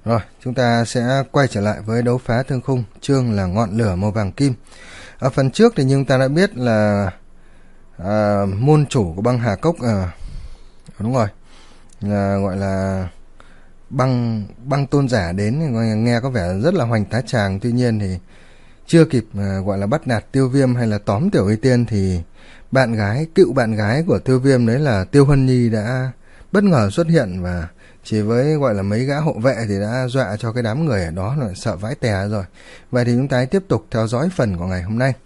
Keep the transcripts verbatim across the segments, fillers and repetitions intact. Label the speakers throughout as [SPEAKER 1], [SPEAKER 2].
[SPEAKER 1] Rồi, chúng ta sẽ quay trở lại với đấu phá thương khung, chương là ngọn lửa màu vàng kim. Ở phần trước thì chúng ta đã biết là à, môn chủ của băng Hà Cốc, à, đúng rồi, là gọi là băng băng tôn giả đến, nghe có vẻ rất là hoành tá tràng. Tuy nhiên thì chưa kịp à, gọi là bắt nạt Tiêu Viêm hay là tóm Tiểu Y Tiên thì bạn gái, cựu bạn gái của Tiêu Viêm đấy là Tiêu Huân Nhi đã bất ngờ xuất hiện, và chỉ với gọi là mấy gã hộ vệ thì đã dọa cho cái đám người ở đó là sợ vãi tè rồi. Vậy thì chúng ta tiếp tục theo dõi phần của ngày hôm nay.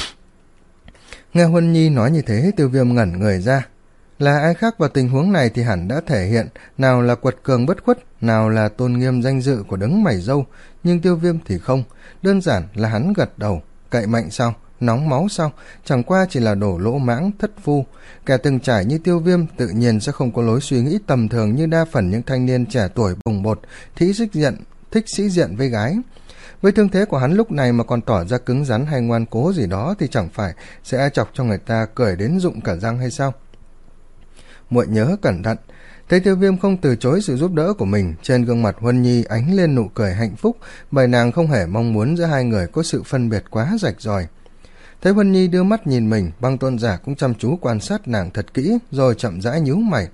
[SPEAKER 1] Nghe Huân Nhi nói như thế, Tiêu Viêm ngẩn người ra. Là ai khác vào tình huống này thì hẳn đã thể hiện, nào là quật cường bất khuất, nào là tôn nghiêm danh dự của đấng mày râu, nhưng Tiêu Viêm thì không, đơn giản là hắn gật đầu. Cậy mạnh sao? Nóng máu sao? Chẳng qua chỉ là đổ lỗ mãng, thất phu. Kẻ từng trải như Tiêu Viêm tự nhiên sẽ không có lối suy nghĩ tầm thường như đa phần những thanh niên trẻ tuổi bồng bột, thích sĩ diện, thích sĩ diện với gái. Với thương thế của hắn lúc này mà còn tỏ ra cứng rắn hay ngoan cố gì đó thì chẳng phải sẽ chọc cho người ta cười đến rụng cả răng hay sao? Muội nhớ cẩn thận. Thấy Tiêu Viêm không từ chối sự giúp đỡ của mình, trên gương mặt Huân Nhi ánh lên nụ cười hạnh phúc, bởi nàng không hề mong muốn giữa hai người có sự phân biệt quá rạch ròi. Thấy Huân Nhi đưa mắt nhìn mình, băng tôn giả cũng chăm chú quan sát nàng thật kỹ, rồi chậm rãi nhíu mày.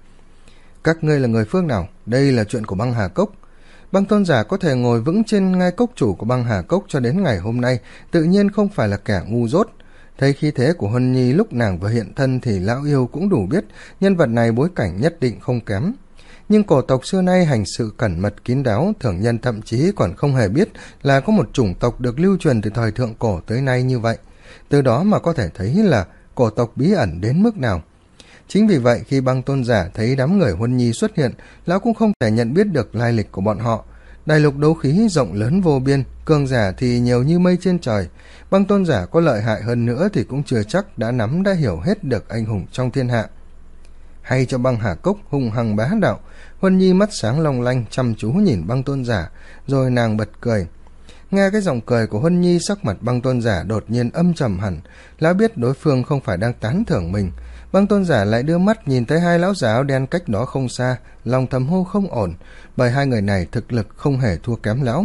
[SPEAKER 1] Các ngươi là người phương nào? Đây là chuyện của băng Hà Cốc. Băng tôn giả có thể ngồi vững trên ngai cốc chủ của băng Hà Cốc cho đến ngày hôm nay, tự nhiên không phải là kẻ ngu dốt. Thấy khí thế của Huân Nhi lúc nàng vừa hiện thân thì lão yêu cũng đủ biết nhân vật này bối cảnh nhất định không kém. Nhưng cổ tộc xưa nay hành sự cẩn mật kín đáo, thường nhân thậm chí còn không hề biết là có một chủng tộc được lưu truyền từ thời thượng cổ tới nay như vậy. Từ đó mà có thể thấy là cổ tộc bí ẩn đến mức nào. Chính vì vậy khi băng tôn giả thấy đám người Huân Nhi xuất hiện, lão cũng không thể nhận biết được lai lịch của bọn họ. Đại lục đấu khí rộng lớn vô biên, cường giả thì nhiều như mây trên trời. Băng tôn giả có lợi hại hơn nữa thì cũng chưa chắc đã nắm đã hiểu hết được anh hùng trong thiên hạ. Hay cho băng Hà Cốc hung hăng bá đạo. Huân Nhi mắt sáng long lanh chăm chú nhìn băng tôn giả, rồi nàng bật cười. Nghe cái giọng cười của Huân Nhi, sắc mặt băng tôn giả đột nhiên âm trầm hẳn. Lão biết đối phương không phải đang tán thưởng mình. Băng tôn giả lại đưa mắt nhìn thấy hai lão già áo đen cách đó không xa, lòng thầm hô không ổn, bởi hai người này thực lực không hề thua kém lão.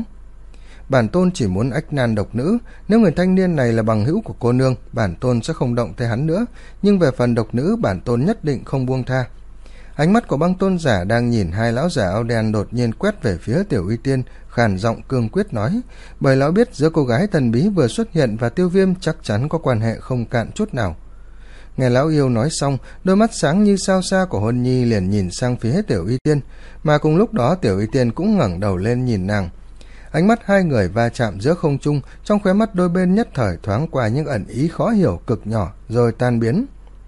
[SPEAKER 1] Bản tôn chỉ muốn ách nan độc nữ, nếu người thanh niên này là bằng hữu của cô nương, bản tôn sẽ không động tới hắn nữa, nhưng về phần độc nữ bản tôn nhất định không buông tha. Ánh mắt của băng tôn giả đang nhìn hai lão già áo đen đột nhiên quét về phía Tiểu Y Tiên, khàn giọng cương quyết nói, bởi lão biết giữa cô gái thần bí vừa xuất hiện và Tiêu Viêm chắc chắn có quan hệ không cạn chút nào. Nghe lão yêu nói xong, đôi mắt sáng như sao xa của Huân Nhi liền nhìn sang phía Tiểu Y Tiên, mà cùng lúc đó Tiểu Y Tiên cũng ngẩng đầu lên nhìn nàng. Ánh mắt hai người va chạm giữa không trung, trong khóe mắt đôi bên nhất thời thoáng qua những ẩn ý khó hiểu cực nhỏ, rồi tan biến.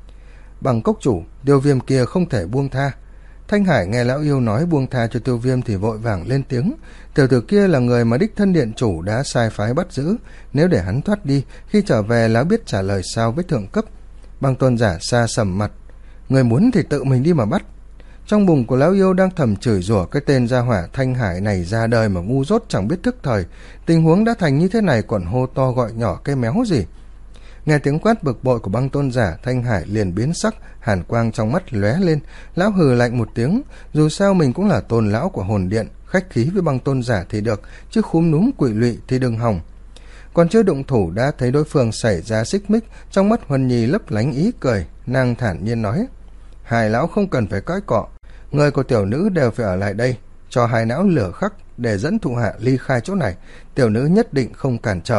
[SPEAKER 1] Bằng cốc chủ, Tiêu Viêm kia không thể buông tha. Thanh Hải nghe lão yêu nói buông tha cho Tiêu Viêm thì vội vàng lên tiếng. Tiểu tử kia là người mà đích thân điện chủ đã sai phái bắt giữ, nếu để hắn thoát đi, khi trở về lão biết trả lời sao với thượng cấp. Băng tôn giả xa sầm mặt. Người muốn thì tự mình đi mà bắt. Trong bụng của lão yêu đang thầm chửi rủa cái tên gia hỏa Thanh Hải này ra đời mà ngu dốt chẳng biết thức thời. Tình huống đã thành như thế này còn hô to gọi nhỏ cái méo gì. Nghe tiếng quát bực bội của băng tôn giả, Thanh Hải liền biến sắc, hàn quang trong mắt lóe lên. Lão hừ lạnh một tiếng, dù sao mình cũng là tôn lão của hồn điện, khách khí với băng tôn giả thì được, chứ khúm núm quỵ lụy thì đừng hòng. Còn chưa động thủ đã thấy đối phương xảy ra xích mích, trong mắt Huân Nhi lấp lánh ý cười, nàng thản nhiên nói: hai lão không cần phải cãi cọ, người của tiểu nữ đều phải ở lại đây, cho hai lão lửa khắc để dẫn thụ hạ ly khai chỗ này, tiểu nữ nhất định không cản trở.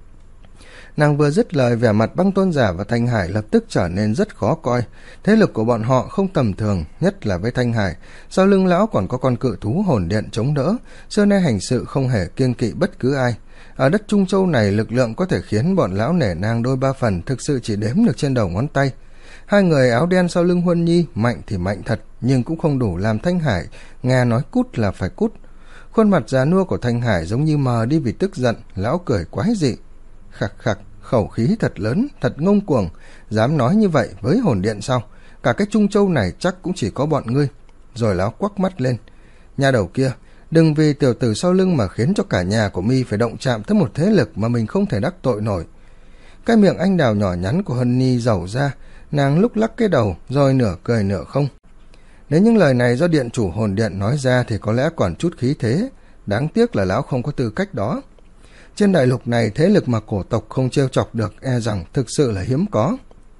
[SPEAKER 1] Nàng vừa dứt lời, vẻ mặt băng tôn giả và Thanh Hải lập tức trở nên rất khó coi. Thế lực của bọn họ không tầm thường, nhất là với Thanh Hải. Sau lưng lão còn có con cự thú hồn điện chống đỡ, xưa nay hành sự không hề kiêng kỵ bất cứ ai. Ở đất Trung Châu này, lực lượng có thể khiến bọn lão nể nang đôi ba phần thực sự chỉ đếm được trên đầu ngón tay. Hai người áo đen sau lưng Huân Nhi mạnh thì mạnh thật, nhưng cũng không đủ làm Thanh Hải nghe nói cút là phải cút. Khuôn mặt già nua của Thanh Hải giống như mờ đi vì tức giận. Lão cười quái dị, khặc khặc, khẩu khí thật lớn, thật ngông cuồng, dám nói như vậy với hồn điện sao? Cả cái Trung Châu này chắc cũng chỉ có bọn ngươi. Rồi lão quắc mắt lên: nhà đầu kia, đừng vì tiểu tử sau lưng mà khiến cho cả nhà của mi phải động chạm tới một thế lực mà mình không thể đắc tội nổi. Cái miệng anh đào nhỏ nhắn của Huân Nhi giàu ra, nàng lúc lắc cái đầu, rồi nửa cười nửa không. Nếu những lời này do điện chủ hồn điện nói ra thì có lẽ còn chút khí thế, đáng tiếc là lão không có tư cách đó. Trên đại lục này, thế lực mà cổ tộc không trêu chọc được e rằng thực sự là hiếm có.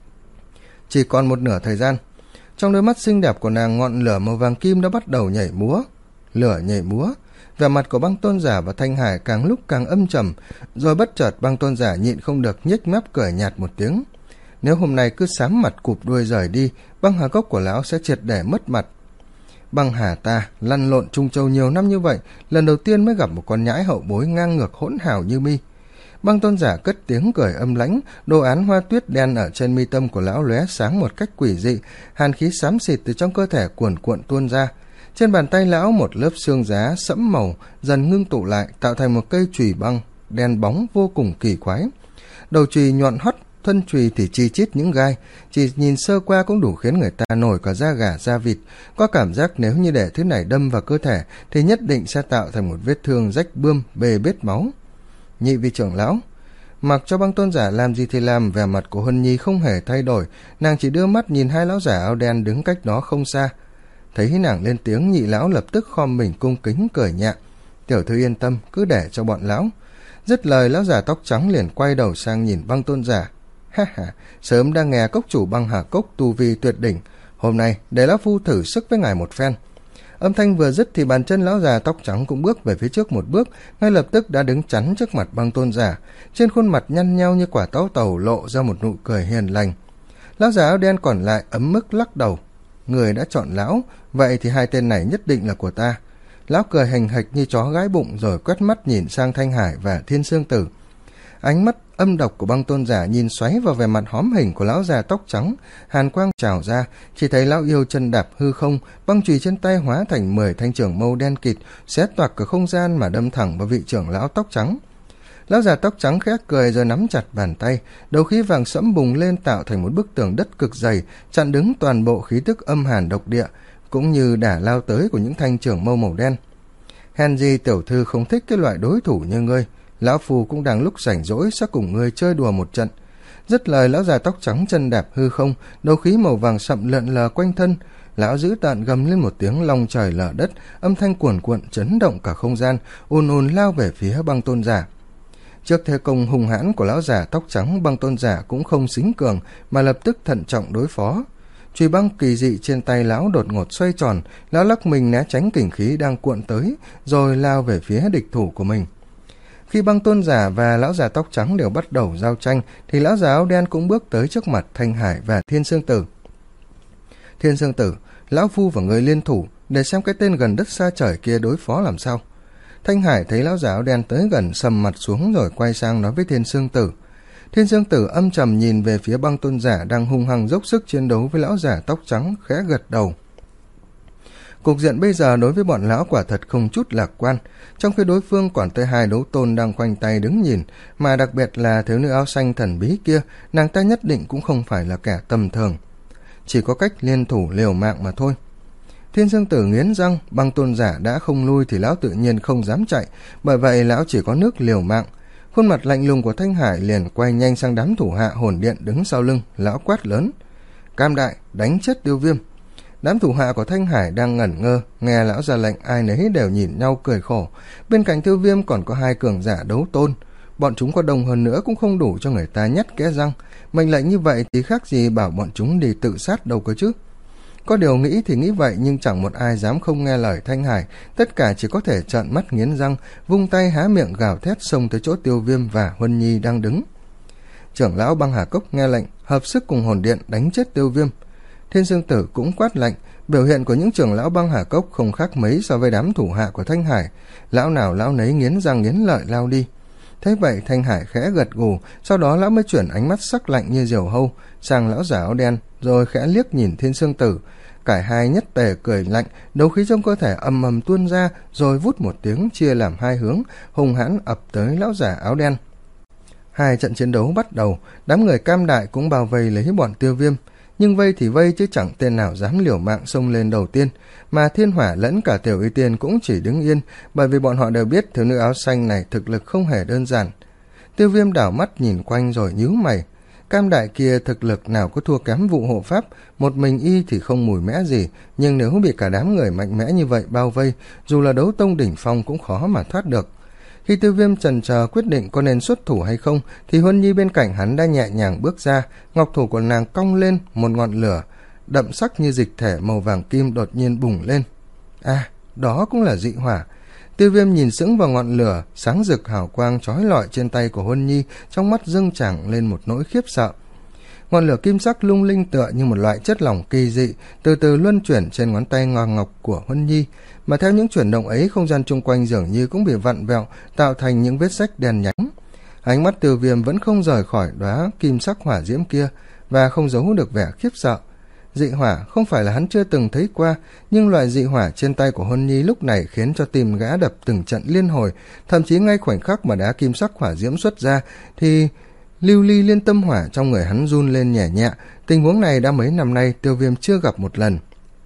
[SPEAKER 1] Chỉ còn một nửa thời gian, trong đôi mắt xinh đẹp của nàng, ngọn lửa màu vàng kim đã bắt đầu nhảy múa. Lửa nhảy múa, vẻ mặt của Băng Tôn Giả và Thanh Hải càng lúc càng âm trầm, rồi bất chợt Băng Tôn Giả nhịn không được nhếch mép cười nhạt một tiếng. Nếu hôm nay cứ sám mặt cụp đuôi rời đi, Băng Hà Cốc của lão sẽ triệt để mất mặt. Băng Hà ta lăn lộn Trung Châu nhiều năm như vậy, lần đầu tiên mới gặp một con nhãi hậu bối ngang ngược hỗn hào như mi. Băng Tôn Giả cất tiếng cười âm lãnh, đồ án hoa tuyết đen ở trên mi tâm của lão lóe sáng một cách quỷ dị, hàn khí xám xịt từ trong cơ thể cuồn cuộn tuôn ra. Trên bàn tay lão, một lớp xương giá sẫm màu dần ngưng tụ lại, tạo thành một cây chùy băng đen bóng vô cùng kỳ quái. Đầu chùy nhọn hoắt, thân chùy thì chi chít những gai, chỉ nhìn sơ qua cũng đủ khiến người ta nổi cả da gà da vịt. Có cảm giác nếu như để thứ này đâm vào cơ thể thì nhất định sẽ tạo thành một vết thương rách bươm bê bết máu. Nhị vị trưởng lão, mặc cho Băng Tôn Giả làm gì thì làm, vẻ mặt của Huân Nhi không hề thay đổi, nàng chỉ đưa mắt nhìn hai lão giả áo đen đứng cách đó không xa. Thấy nàng lên tiếng, nhị lão lập tức khom mình cung kính cười nhẹ. Tiểu thư yên tâm, cứ để cho bọn lão. Dứt lời, lão giả tóc trắng liền quay đầu sang nhìn Băng Tôn Giả. Ha ha, sớm đang nghe cốc chủ Băng Hà Cốc tu vi tuyệt đỉnh, hôm nay để lão phu thử sức với ngài một phen. Âm thanh vừa dứt thì bàn chân lão già tóc trắng cũng bước về phía trước một bước, ngay lập tức đã đứng chắn trước mặt Băng Tôn Giả. Trên khuôn mặt nhăn nheo như quả táo tàu lộ ra một nụ cười hiền lành. Lão già áo đen còn lại ấm mức lắc đầu. Người đã chọn lão, vậy thì hai tên này nhất định là của ta. Lão cười hành hạch như chó gái bụng, rồi quét mắt nhìn sang Thanh Hải và Thiên Sương Tử. Ánh mắt âm độc của Băng Tôn Giả nhìn xoáy vào vẻ mặt hóm hình của lão già tóc trắng, hàn quang trào ra, chỉ thấy lão yêu chân đạp hư không, băng chùy trên tay hóa thành mười thanh trưởng mâu đen kịt, xé toạc cả không gian mà đâm thẳng vào vị trưởng lão tóc trắng. Lão già tóc trắng khẽ cười rồi nắm chặt bàn tay, đầu khí vàng sẫm bùng lên tạo thành một bức tường đất cực dày, chặn đứng toàn bộ khí tức âm hàn độc địa, cũng như đả lao tới của những thanh trưởng mâu màu đen. Hèn gì tiểu thư không thích cái loại đối thủ như ngươi, lão phu cũng đang lúc rảnh rỗi sẽ cùng ngươi chơi đùa một trận. Dứt lời, lão già tóc trắng chân đạp hư không, đầu khí màu vàng sậm lượn lờ quanh thân. Lão giữ tợn gầm lên một tiếng long trời lở đất, âm thanh cuồn cuộn chấn động cả không gian, ùn ùn lao về phía Băng Tôn Giả. Trước thế công hung hãn của lão già tóc trắng, Băng Tôn Giả cũng không xính cường mà lập tức thận trọng đối phó. Chùy băng kỳ dị trên tay lão đột ngột xoay tròn, lão lắc mình né tránh kình khí đang cuộn tới, rồi lao về phía địch thủ của mình. Khi Băng Tôn Giả và lão già tóc trắng đều bắt đầu giao tranh, thì lão già áo đen cũng bước tới trước mặt Thanh Hải và Thiên Sương Tử. Thiên Sương Tử, lão phu và người liên thủ để xem cái tên gần đất xa trời kia đối phó làm sao. Thanh Hải thấy lão già áo đen tới gần, sầm mặt xuống rồi quay sang nói với Thiên Sương Tử. Thiên Sương Tử âm trầm nhìn về phía Băng Tôn Giả đang hung hăng dốc sức chiến đấu với lão già tóc trắng, khẽ gật đầu. Cục diện bây giờ đối với bọn lão quả thật không chút lạc quan, trong khi đối phương còn tới hai đấu tôn đang khoanh tay đứng nhìn, mà đặc biệt là thiếu nữ áo xanh thần bí kia, nàng ta nhất định cũng không phải là kẻ tầm thường. Chỉ có cách liên thủ liều mạng mà thôi. Thiên Sương Tử nghiến răng, Băng Tôn Giả đã không lui thì lão tự nhiên không dám chạy, bởi vậy lão chỉ có nước liều mạng. Khuôn mặt lạnh lùng của Thanh Hải liền quay nhanh sang đám thủ hạ hồn điện đứng sau lưng, lão quát lớn: Cam Đại, đánh chết Tiêu Viêm! Đám thủ hạ của Thanh Hải đang ngẩn ngơ, nghe lão ra lệnh ai nấy đều nhìn nhau cười khổ. Bên cạnh Tiêu Viêm còn có hai cường giả đấu tôn, bọn chúng có đông hơn nữa cũng không đủ cho người ta nhét kẽ răng. Mệnh lệnh như vậy thì khác gì bảo bọn chúng đi tự sát đâu cơ chứ. Có điều nghĩ thì nghĩ vậy, nhưng chẳng một ai dám không nghe lời Thanh Hải, tất cả chỉ có thể trợn mắt nghiến răng, vung tay há miệng gào thét xông tới chỗ Tiêu Viêm và Huân Nhi đang đứng. Trưởng lão Băng Hà Cốc nghe lệnh, hợp sức cùng hồn điện đánh chết Tiêu Viêm. Thiên Sương Tử cũng quát lệnh. Biểu hiện của những trưởng lão Băng Hà Cốc không khác mấy so với đám thủ hạ của Thanh Hải, lão nào lão nấy nghiến răng nghiến lợi lao đi. Thế vậy Thanh Hải khẽ gật gù, sau đó lão mới chuyển ánh mắt sắc lạnh như diều hâu sang lão giả áo đen, rồi khẽ liếc nhìn Thiên Sương Tử. Cả hai nhất tề cười lạnh, đấu khí trong cơ thể ầm ầm tuôn ra, rồi vút một tiếng chia làm hai hướng, hung hãn ập tới lão giả áo đen. Hai trận chiến đấu bắt đầu, đám người Cam Đại cũng bao vây lấy bọn Tiêu Viêm, nhưng vây thì vây chứ chẳng tên nào dám liều mạng xông lên đầu tiên, mà Thiên Hỏa lẫn cả Tiểu Y Tiên cũng chỉ đứng yên, bởi vì bọn họ đều biết thiếu nữ áo xanh này thực lực không hề đơn giản. Tiêu Viêm đảo mắt nhìn quanh rồi nhíu mày. Cam đại kia thực lực nào có thua kém vụ hộ pháp, một mình y thì không mùi mẽ gì, nhưng nếu bị cả đám người mạnh mẽ như vậy bao vây, dù là đấu tông đỉnh phong cũng khó mà thoát được. Khi Tiêu Viêm chần chờ quyết định có nên xuất thủ hay không, thì Huân Nhi bên cạnh hắn đã nhẹ nhàng bước ra, ngọc thủ của nàng cong lên, một ngọn lửa đậm sắc như dịch thể màu vàng kim đột nhiên bùng lên. À, đó cũng là dị hỏa. Tiêu Viêm nhìn sững vào ngọn lửa sáng rực hào quang chói lọi trên tay của Huân Nhi, trong mắt dâng trào lên một nỗi khiếp sợ. Ngọn lửa kim sắc lung linh tựa như một loại chất lỏng kỳ dị, từ từ luân chuyển trên ngón tay ngọc ngọc của Huân Nhi, mà theo những chuyển động ấy, không gian chung quanh dường như cũng bị vặn vẹo, tạo thành những vết rách đen nhánh. Ánh mắt Tiêu Viêm vẫn không rời khỏi đóa kim sắc hỏa diễm kia, và không giấu được vẻ khiếp sợ. Dị hỏa không phải là hắn chưa từng thấy qua, nhưng loại dị hỏa trên tay của Huân Nhi lúc này khiến cho tim gã đập từng trận liên hồi, thậm chí ngay khoảnh khắc mà đá kim sắc hỏa diễm xuất ra thì lưu ly liên tâm hỏa trong người hắn run lên nhẹ nhẹ. Tình huống này đã mấy năm nay Tiêu Viêm chưa gặp một lần.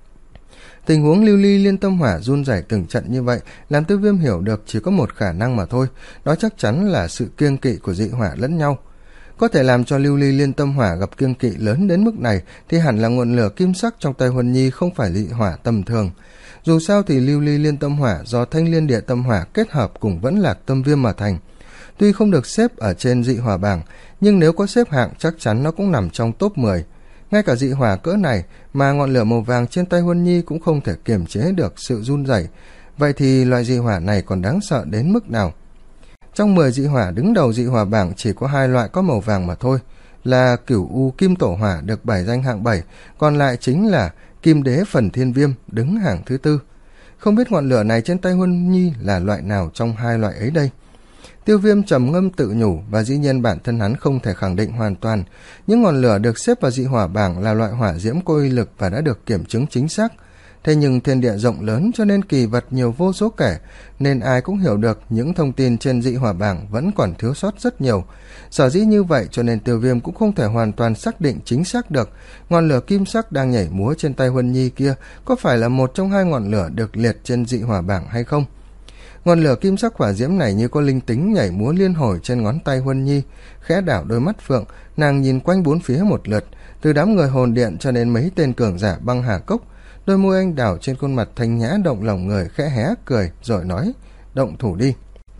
[SPEAKER 1] Tình huống lưu ly liên tâm hỏa run rẩy từng trận như vậy làm Tiêu Viêm hiểu được chỉ có một khả năng mà thôi, đó chắc chắn là sự kiêng kỵ của dị hỏa lẫn nhau. Có thể làm cho lưu ly liên tâm hỏa gặp kiêng kỵ lớn đến mức này thì hẳn là ngọn lửa kim sắc trong tay Huân Nhi không phải dị hỏa tầm thường. Dù sao thì lưu ly liên tâm hỏa do thanh liên địa tâm hỏa kết hợp cùng vẫn lạc tâm viêm mà thành. Tuy không được xếp ở trên dị hỏa bảng, nhưng nếu có xếp hạng chắc chắn nó cũng nằm trong top mười. Ngay cả dị hỏa cỡ này mà ngọn lửa màu vàng trên tay Huân Nhi cũng không thể kiềm chế được sự run rẩy. Vậy thì loại dị hỏa này còn đáng sợ đến mức nào? Trong mười dị hỏa đứng đầu dị hỏa bảng chỉ có hai loại có màu vàng mà thôi, là Cửu U Kim Tổ Hỏa được bài danh hạng bảy, còn lại chính là Kim Đế Phần Thiên Viêm đứng hạng thứ tư. Không biết ngọn lửa này trên tay Huân Nhi là loại nào trong hai loại ấy đây? Tiêu Viêm trầm ngâm tự nhủ, và dĩ nhiên bản thân hắn không thể khẳng định hoàn toàn. Những ngọn lửa được xếp vào dị hỏa bảng là loại hỏa diễm có uy lực và đã được kiểm chứng chính xác. Thế nhưng thiên địa rộng lớn cho nên kỳ vật nhiều vô số kể, nên ai cũng hiểu được những thông tin trên dị hỏa bảng vẫn còn thiếu sót rất nhiều. Sở dĩ như vậy cho nên Tiêu Viêm cũng không thể hoàn toàn xác định chính xác được ngọn lửa kim sắc đang nhảy múa trên tay Huân Nhi kia có phải là một trong hai ngọn lửa được liệt trên dị hỏa bảng hay không. Ngọn lửa kim sắc hỏa diễm này như có linh tính nhảy múa liên hồi trên ngón tay Huân Nhi, khẽ đảo đôi mắt phượng, nàng nhìn quanh bốn phía một lượt, từ đám người hồn điện cho đến mấy tên cường giả băng hà cốc. Đôi môi anh đào trên khuôn mặt thanh nhã động lòng người, khẽ hé cười rồi nói: động thủ đi.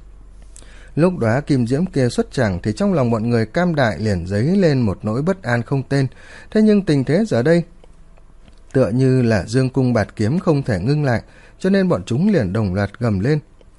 [SPEAKER 1] Lúc đóa kim diễm kia xuất tràng thì trong lòng bọn người Cam đại liền dấy lên một nỗi bất an không tên. Thế nhưng tình thế giờ đây tựa như là dương cung bạt kiếm không thể ngưng lại, cho nên bọn chúng liền đồng loạt gầm lên.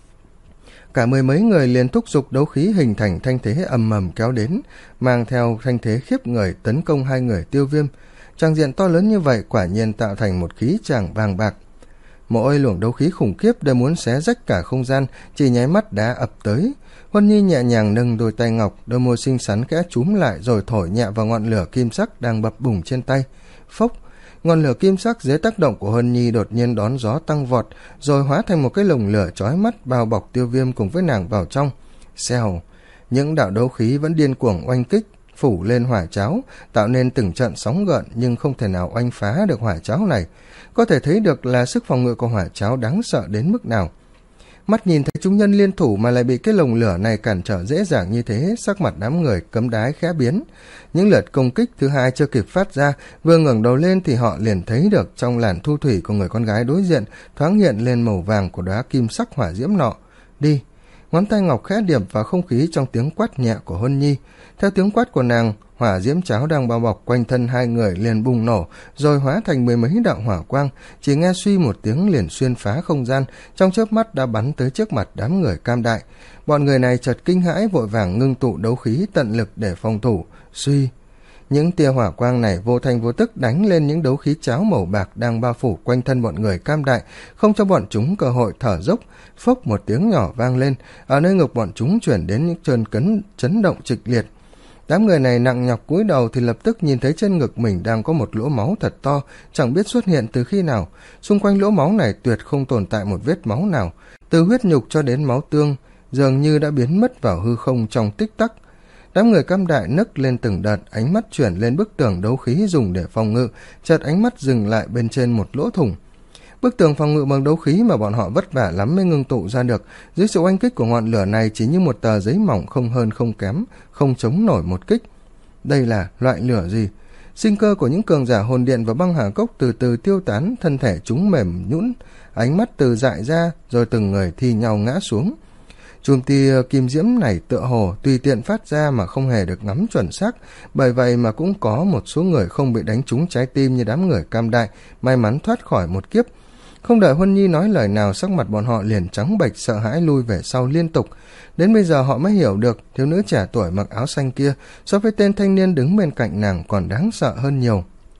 [SPEAKER 1] Cả mười mấy người liền thúc giục đấu khí hình thành thanh thế ầm ầm kéo đến, mang theo thanh thế khiếp người tấn công hai người Tiêu Viêm. Tràng diện to lớn như vậy quả nhiên tạo thành một khí tràng vàng bạc. Mỗi luồng đấu khí khủng khiếp đều muốn xé rách cả không gian, chỉ nháy mắt đã ập tới. Huân Nhi nhẹ nhàng nâng đôi tay ngọc, đôi môi xinh xắn khẽ chúm lại rồi thổi nhẹ vào ngọn lửa kim sắc đang bập bùng trên tay. Phốc! Ngọn lửa kim sắc dưới tác động của Huân Nhi đột nhiên đón gió tăng vọt, rồi hóa thành một cái lồng lửa chói mắt bao bọc Tiêu Viêm cùng với nàng vào trong. Xèo! Những đạo đấu khí vẫn điên cuồng oanh kích, phủ lên hỏa cháo, tạo nên từng trận sóng gợn nhưng không thể nào oanh phá được hỏa cháo này. Có thể thấy được là sức phòng ngự của hỏa cháo đáng sợ đến mức nào. Mắt nhìn thấy chúng nhân liên thủ mà lại bị cái lồng lửa này cản trở dễ dàng như thế, sắc mặt đám người cấm đái khẽ biến. Những lượt công kích thứ hai chưa kịp phát ra, vừa ngẩng đầu lên thì họ liền thấy được trong làn thu thủy của người con gái đối diện thoáng hiện lên màu vàng của đóa kim sắc hỏa diễm nọ. Đi! Ngón tay ngọc khẽ điểm vào không khí trong tiếng quát nhẹ của Huân Nhi. Theo tiếng quát của nàng, hỏa diễm cháo đang bao bọc quanh thân hai người liền bùng nổ, rồi hóa thành mười mấy đạo hỏa quang, chỉ nghe suy một tiếng liền xuyên phá không gian, trong chớp mắt đã bắn tới trước mặt đám người Cam đại. Bọn người này chợt kinh hãi vội vàng ngưng tụ đấu khí tận lực để phòng thủ. Suy! Những tia hỏa quang này vô thành vô tức đánh lên những đấu khí cháo màu bạc đang bao phủ quanh thân bọn người Cam đại, không cho bọn chúng cơ hội thở dốc. Phốc một tiếng nhỏ vang lên, ở nơi ngực bọn chúng chuyển đến những trơn cấn chấn động kịch liệt. Đám người này nặng nhọc cúi đầu thì lập tức nhìn thấy trên ngực mình đang có một lỗ máu thật to, chẳng biết xuất hiện từ khi nào. Xung quanh lỗ máu này tuyệt không tồn tại một vết máu nào, từ huyết nhục cho đến máu tương dường như đã biến mất vào hư không trong tích tắc. Đám người Cam đại nấc lên từng đợt, ánh mắt chuyển lên bức tường đấu khí dùng để phòng ngự, chợt ánh mắt dừng lại bên trên một lỗ thủng. Bức tường phòng ngự bằng đấu khí mà bọn họ vất vả lắm mới ngưng tụ ra được, dưới sự oanh kích của ngọn lửa này chỉ như một tờ giấy mỏng không hơn không kém, không chống nổi một kích. Đây là loại lửa gì? Sinh cơ của những cường giả hồn điện và băng hà cốc từ từ tiêu tán, thân thể chúng mềm nhũn, ánh mắt từ dại ra, rồi từng người thi nhau ngã xuống. Chùm tia kim diễm này tựa hồ tùy tiện phát ra mà không hề được ngắm chuẩn xác, bởi vậy mà cũng có một số người không bị đánh trúng trái tim như đám người Cam Đại, may mắn thoát khỏi một kiếp. Không đợi Huân Nhi nói lời nào, sắc mặt bọn họ liền trắng bệch, sợ hãi lui về sau liên tục. Đến bây giờ họ mới hiểu được thiếu nữ trẻ tuổi mặc áo xanh kia so với tên thanh niên đứng bên cạnh nàng còn đáng sợ hơn nhiều.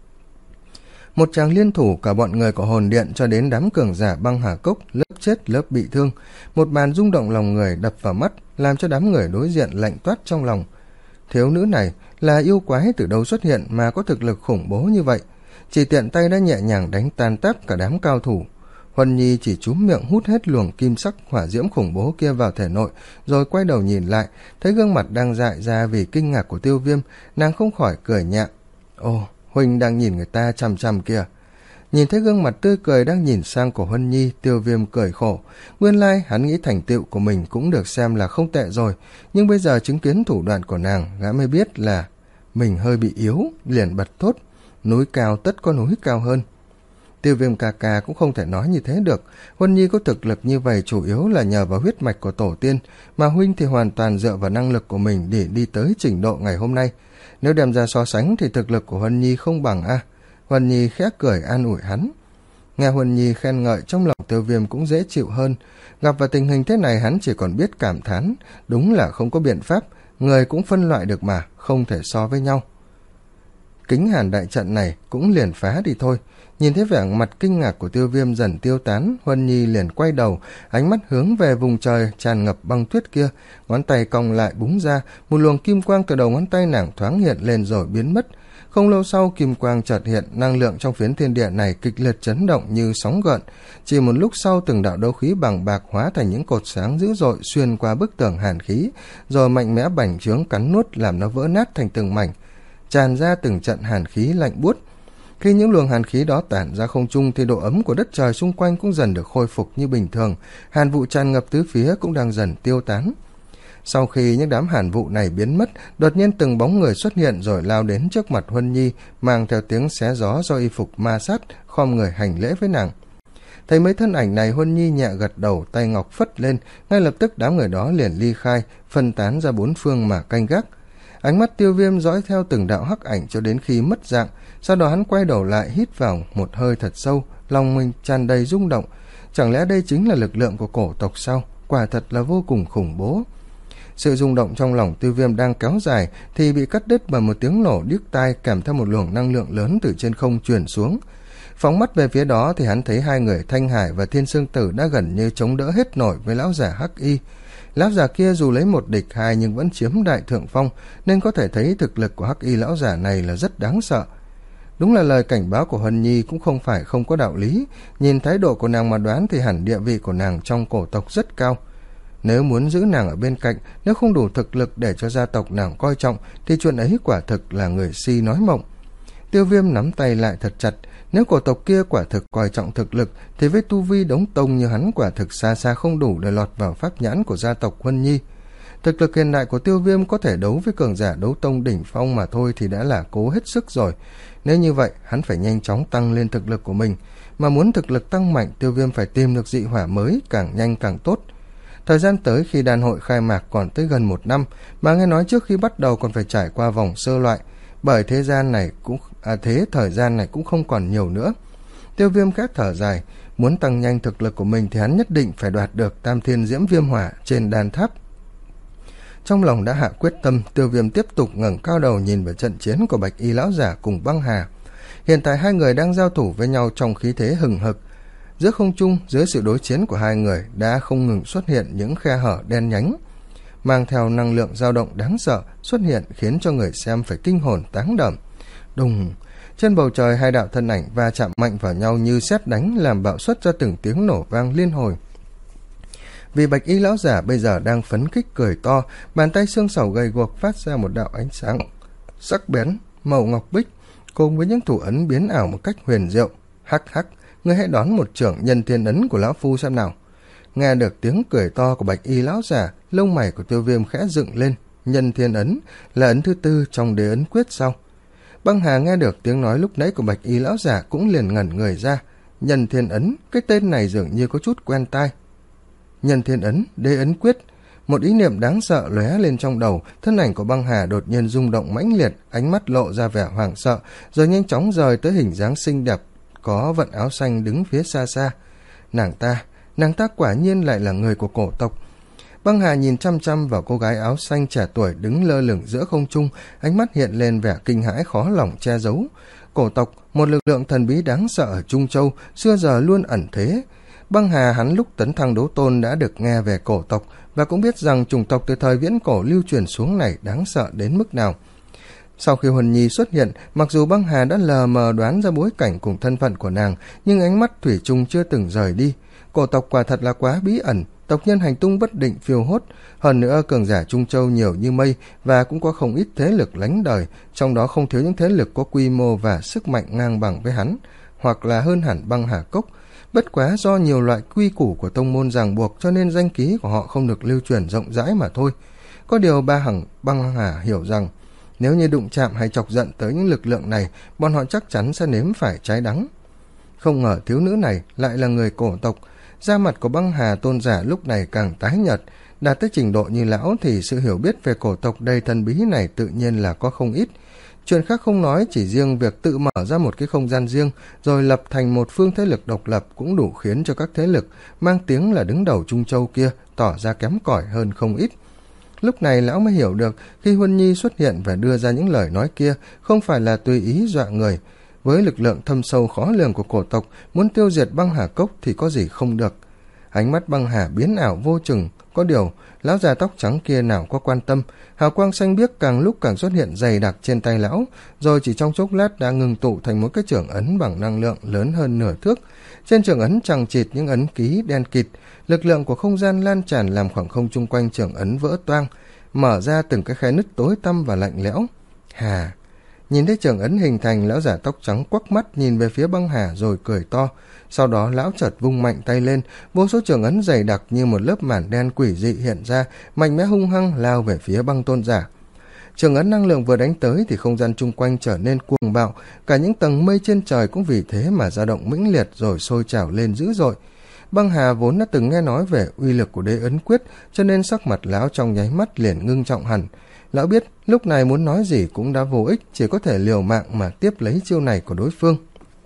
[SPEAKER 1] Một tràng liên thủ cả bọn người của hồn điện cho đến đám cường giả băng hà cốc, lớp chết lớp bị thương. Một màn rung động lòng người đập vào mắt, làm cho đám người đối diện lạnh toát trong lòng. Thiếu nữ này là yêu quái từ đâu xuất hiện mà có thực lực khủng bố như vậy? Chỉ tiện tay đã nhẹ nhàng đánh tan tác cả đám cao thủ. Huân Nhi chỉ chúm miệng hút hết luồng kim sắc hỏa diễm khủng bố kia vào thể nội, rồi quay đầu nhìn lại, thấy gương mặt đang dại ra vì kinh ngạc của Tiêu Viêm, nàng không khỏi cười nhẹ. Ồ, huynh đang nhìn người ta chằm chằm kìa. Nhìn thấy gương mặt tươi cười đang nhìn sang của Huân Nhi, Tiêu Viêm cười khổ. Nguyên lai hắn nghĩ thành tựu của mình cũng được xem là không tệ rồi, nhưng bây giờ chứng kiến thủ đoạn của nàng, gã mới biết là mình hơi bị yếu, liền bật thốt. Núi cao tất có núi cao hơn. Tiêu Viêm ca ca cũng không thể nói như thế được. Huân Nhi có thực lực như vậy chủ yếu là nhờ vào huyết mạch của tổ tiên, mà huynh thì hoàn toàn dựa vào năng lực của mình để đi tới trình độ ngày hôm nay. Nếu đem ra so sánh thì thực lực của Huân Nhi không bằng a. À. Huân Nhi khẽ cười an ủi hắn. Nghe Huân Nhi khen ngợi, trong lòng Tiêu Viêm cũng dễ chịu hơn. Gặp vào tình hình thế này hắn chỉ còn biết cảm thán, đúng là không có biện pháp, người cũng phân loại được mà, không thể so với nhau. Kính hàn đại trận này cũng liền phá đi thôi. Nhìn thấy vẻ mặt kinh ngạc của Tiêu Viêm dần tiêu tán, Huân Nhi liền quay đầu, ánh mắt hướng về vùng trời tràn ngập băng tuyết kia, ngón tay cong lại búng ra, một luồng kim quang từ đầu ngón tay nàng thoáng hiện lên rồi biến mất. Không lâu sau, kim quang chợt hiện, năng lượng trong phiến thiên địa này kịch liệt chấn động như sóng gợn. Chỉ một lúc sau, từng đạo đấu khí bằng bạc hóa thành những cột sáng dữ dội xuyên qua bức tường hàn khí, rồi mạnh mẽ bành trướng cắn nuốt làm nó vỡ nát thành từng mảnh, tràn ra từng trận hàn khí lạnh buốt. Khi những luồng hàn khí đó tản ra không trung thì độ ấm của đất trời xung quanh cũng dần được khôi phục như bình thường, hàn vụ tràn ngập tứ phía cũng đang dần tiêu tán. Sau khi những đám hàn vụ này biến mất, đột nhiên từng bóng người xuất hiện rồi lao đến trước mặt Huân Nhi, mang theo tiếng xé gió do y phục ma sát, khom người hành lễ với nàng. Thấy mấy thân ảnh này, Huân Nhi nhẹ gật đầu, tay ngọc phất lên, ngay lập tức đám người đó liền ly khai, phân tán ra bốn phương mà canh gác. Ánh mắt Tiêu Viêm dõi theo từng đạo hắc ảnh cho đến khi mất dạng, sau đó hắn quay đầu lại hít vào một hơi thật sâu, lòng mình tràn đầy rung động. Chẳng lẽ đây chính là lực lượng của cổ tộc sao? Quả thật là vô cùng khủng bố. Sự rung động trong lòng Tiêu Viêm đang kéo dài thì bị cắt đứt bởi một tiếng nổ điếc tai, kèm theo một luồng năng lượng lớn từ trên không truyền xuống. Phóng mắt về phía đó thì hắn thấy hai người Thanh Hải và Thiên Sương Tử đã gần như chống đỡ hết nổi với lão giả Hắc Y. Lão giả kia dù lấy một địch hai nhưng vẫn chiếm đại thượng phong, nên có thể thấy thực lực của Hắc Y lão giả này là rất đáng sợ. Đúng là lời cảnh báo của Huân Nhi cũng không phải không có đạo lý, nhìn thái độ của nàng mà đoán thì hẳn địa vị của nàng trong cổ tộc rất cao. Nếu muốn giữ nàng ở bên cạnh, nếu không đủ thực lực để cho gia tộc nàng coi trọng, thì chuyện ấy quả thực là người si nói mộng. Tiêu Viêm nắm tay lại thật chặt, nếu cổ tộc kia quả thực coi trọng thực lực, thì với tu vi đống tông như hắn quả thực xa xa không đủ để lọt vào pháp nhãn của gia tộc Huân Nhi. Thực lực hiện đại của Tiêu Viêm có thể đấu với cường giả đấu tông đỉnh phong mà thôi thì đã là cố hết sức rồi. Nếu như vậy, hắn phải nhanh chóng tăng lên thực lực của mình, mà muốn thực lực tăng mạnh, Tiêu Viêm phải tìm được dị hỏa mới, càng nhanh càng tốt. Thời gian tới khi đàn hội khai mạc còn tới gần một năm, mà nghe nói trước khi bắt đầu còn phải trải qua vòng sơ loại, bởi thế gian này cũng à, thế thời gian này cũng không còn nhiều nữa. Tiêu Viêm khẽ thở dài, muốn tăng nhanh thực lực của mình thì hắn nhất định phải đoạt được Tam Thiên Diễm Viêm Hỏa trên đàn tháp. Trong lòng đã hạ quyết tâm, Tiêu Viêm tiếp tục ngẩng cao đầu nhìn về trận chiến của Bạch Y lão giả cùng Băng Hà. Hiện tại hai người đang giao thủ với nhau trong khí thế hừng hực. Giữa không trung, dưới sự đối chiến của hai người đã không ngừng xuất hiện những khe hở đen nhánh, mang theo năng lượng dao động đáng sợ xuất hiện, khiến cho người xem phải kinh hồn táng đẩm. Đùng! Trên bầu trời hai đạo thân ảnh va chạm mạnh vào nhau như sét đánh, làm bạo xuất ra từng tiếng nổ vang liên hồi. Vì Bạch Y lão giả bây giờ đang phấn khích cười to, bàn tay xương sầu gầy guộc phát ra một đạo ánh sáng sắc bén màu ngọc bích, cùng với những thủ ấn biến ảo một cách huyền diệu. Hắc hắc, ngươi hãy đón một trưởng nhân thiên ấn của lão phu xem nào. Nghe được tiếng cười to của Bạch Y lão giả, lông mày của Tiêu Viêm khẽ dựng lên, Nhân Thiên Ấn là ấn thứ tư trong đế ấn quyết sau. Băng Hà nghe được tiếng nói lúc nãy của bạch y lão giả cũng liền ngẩn người ra. Nhân Thiên Ấn, cái tên này dường như có chút quen tai. Nhân Thiên Ấn, đế ấn quyết. Một ý niệm đáng sợ lóe lên trong đầu, thân ảnh của Băng Hà đột nhiên rung động mãnh liệt, ánh mắt lộ ra vẻ hoảng sợ, rồi nhanh chóng rời tới hình dáng xinh đẹp có vận áo xanh đứng phía xa xa. Nàng ta, nàng ta quả nhiên lại là người của cổ tộc. Băng Hà nhìn chăm chăm vào cô gái áo xanh trẻ tuổi đứng lơ lửng giữa không trung, ánh mắt hiện lên vẻ kinh hãi khó lòng che giấu. Cổ tộc, một lực lượng thần bí đáng sợ ở Trung Châu, xưa giờ luôn ẩn thế. Băng Hà hắn lúc tấn thăng đấu tôn đã được nghe về cổ tộc và cũng biết rằng chủng tộc từ thời viễn cổ lưu truyền xuống này đáng sợ đến mức nào. Sau khi Huân Nhi xuất hiện, mặc dù Băng Hà đã lờ mờ đoán ra bối cảnh cùng thân phận của nàng, nhưng ánh mắt thủy chung chưa từng rời đi. Cổ tộc quả thật là quá bí ẩn, tộc nhân hành tung bất định phiêu hốt, hơn nữa cường giả Trung Châu nhiều như mây và cũng có không ít thế lực lánh đời, trong đó không thiếu những thế lực có quy mô và sức mạnh ngang bằng với hắn, hoặc là hơn hẳn Băng Hà Cốc. Bất quá do nhiều loại quy củ của tông môn ràng buộc cho nên danh ký của họ không được lưu truyền rộng rãi mà thôi. Có điều ba hằng Băng Hà hiểu rằng nếu như đụng chạm hay chọc giận tới những lực lượng này, bọn họ chắc chắn sẽ nếm phải trái đắng. Không ngờ thiếu nữ này lại là người cổ tộc. Da mặt của Băng Hà tôn giả lúc này càng tái nhợt, đạt tới trình độ như lão thì sự hiểu biết về cổ tộc đầy thần bí này tự nhiên là có không ít. Chuyện khác không nói, chỉ riêng việc tự mở ra một cái không gian riêng rồi lập thành một phương thế lực độc lập cũng đủ khiến cho các thế lực mang tiếng là đứng đầu Trung Châu kia tỏ ra kém cỏi hơn không ít. Lúc này lão mới hiểu được khi Huân Nhi xuất hiện và đưa ra những lời nói kia không phải là tùy ý dọa người. Với lực lượng thâm sâu khó lường của cổ tộc, muốn tiêu diệt Băng Hà Cốc thì có gì không được. Ánh mắt Băng Hà biến ảo vô chừng, có điều lão già tóc trắng kia nào có quan tâm. Hào quang xanh biếc càng lúc càng xuất hiện dày đặc trên tay lão, rồi chỉ trong chốc lát đã ngừng tụ thành một cái chưởng ấn bằng năng lượng lớn hơn nửa thước. Trên chưởng ấn chằng chịt những ấn ký đen kịt, lực lượng của không gian lan tràn làm khoảng không chung quanh chưởng ấn vỡ toang, mở ra từng cái khe nứt tối tăm và lạnh lẽo. Hà! Nhìn thấy chưởng ấn hình thành, lão giả tóc trắng quắc mắt nhìn về phía Băng Hà rồi cười to. Sau đó lão chợt vung mạnh tay lên, vô số chưởng ấn dày đặc như một lớp màn đen quỷ dị hiện ra, mạnh mẽ hung hăng lao về phía Băng tôn giả. Chưởng ấn năng lượng vừa đánh tới thì không gian chung quanh trở nên cuồng bạo, cả những tầng mây trên trời cũng vì thế mà dao động mãnh liệt rồi sôi trào lên dữ dội. Băng Hà vốn đã từng nghe nói về uy lực của đế ấn quyết, cho nên sắc mặt lão trong nháy mắt liền ngưng trọng hẳn. Lão biết lúc này muốn nói gì cũng đã vô ích, chỉ có thể liều mạng mà tiếp lấy chiêu này của đối phương.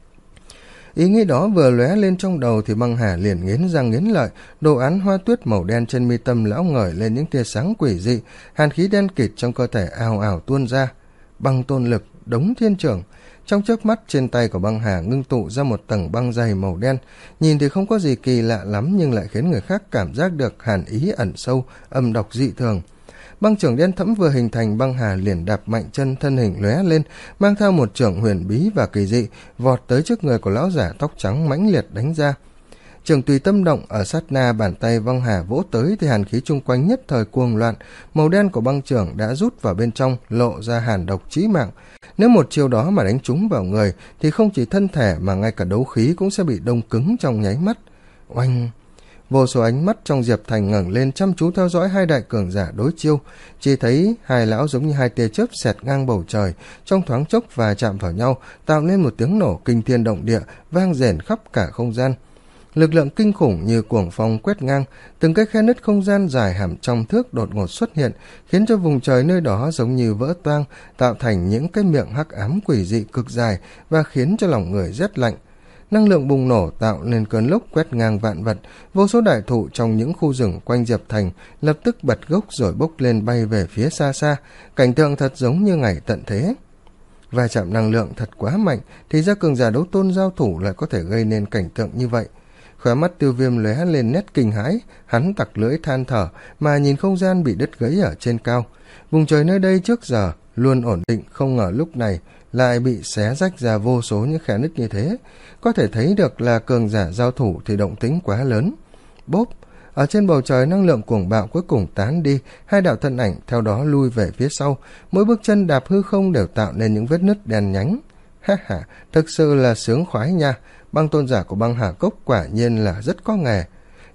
[SPEAKER 1] Ý nghĩ đó vừa lóe lên trong đầu thì Băng Hà liền nghiến răng nghiến lợi, đồ án hoa tuyết màu đen trên mi tâm lão ngời lên những tia sáng quỷ dị, hàn khí đen kịt trong cơ thể ào ào tuôn ra. Băng tôn lực, đống thiên trưởng. Trong chớp mắt trên tay của Băng Hà ngưng tụ ra một tầng băng dày màu đen, nhìn thì không có gì kỳ lạ lắm nhưng lại khiến người khác cảm giác được hàn ý ẩn sâu, âm độc dị thường. Băng chưởng đen thẫm vừa hình thành, Băng Hà liền đạp mạnh chân, thân hình lóe lên, mang theo một chưởng huyền bí và kỳ dị, vọt tới trước người của lão giả tóc trắng mãnh liệt đánh ra. Chưởng tùy tâm động, ở sát na bàn tay Băng Hà vỗ tới thì hàn khí chung quanh nhất thời cuồng loạn, màu đen của băng chưởng đã rút vào bên trong, lộ ra hàn độc chí mạng. Nếu một chiêu đó mà đánh trúng vào người thì không chỉ thân thể mà ngay cả đấu khí cũng sẽ bị đông cứng trong nháy mắt. Oanh! Vô số ánh mắt trong Diệp Thành ngẩng lên chăm chú theo dõi hai đại cường giả đối chiêu, chỉ thấy hai lão giống như hai tia chớp xẹt ngang bầu trời, trong thoáng chốc và chạm vào nhau, tạo nên một tiếng nổ kinh thiên động địa, vang rền khắp cả không gian. Lực lượng kinh khủng như cuồng phong quét ngang, từng cái khe nứt không gian dài hàm trăm thước đột ngột xuất hiện, khiến cho vùng trời nơi đó giống như vỡ toang, tạo thành những cái miệng hắc ám quỷ dị cực dài và khiến cho lòng người rét lạnh. Năng lượng bùng nổ tạo nên cơn lốc quét ngang vạn vật, vô số đại thụ trong những khu rừng quanh Diệp Thành lập tức bật gốc rồi bốc lên bay về phía xa xa, cảnh tượng thật giống như ngày tận thế. Va chạm năng lượng thật quá mạnh, thì ra cường giả đấu tôn giao thủ lại có thể gây nên cảnh tượng như vậy. Khóe mắt Tiêu Viêm lóe lên nét kinh hãi, hắn tặc lưỡi than thở mà nhìn không gian bị đứt gãy ở trên cao. Vùng trời nơi đây trước giờ luôn ổn định, không ngờ lúc này lại bị xé rách ra vô số những khe nứt như thế. Có thể thấy được là cường giả giao thủ thì động tĩnh quá lớn. Bốp! Ở trên bầu trời năng lượng cuồng bạo cuối cùng tán đi, hai đạo thân ảnh theo đó lui về phía sau, mỗi bước chân đạp hư không đều tạo nên những vết nứt đen nhánh. Ha ha, thực sự là sướng khoái nha, Băng tôn giả của Băng Hà Cốc quả nhiên là rất có nghề.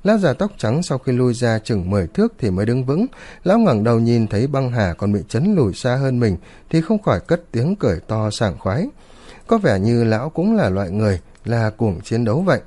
[SPEAKER 1] Lão già tóc trắng sau khi lui ra chừng mười thước thì mới đứng vững. Lão ngẩng đầu nhìn thấy băng hà còn bị chấn lùi xa hơn mình thì không khỏi cất tiếng cười to sảng khoái. Có vẻ như lão cũng là loại người là cuồng chiến đấu vậy.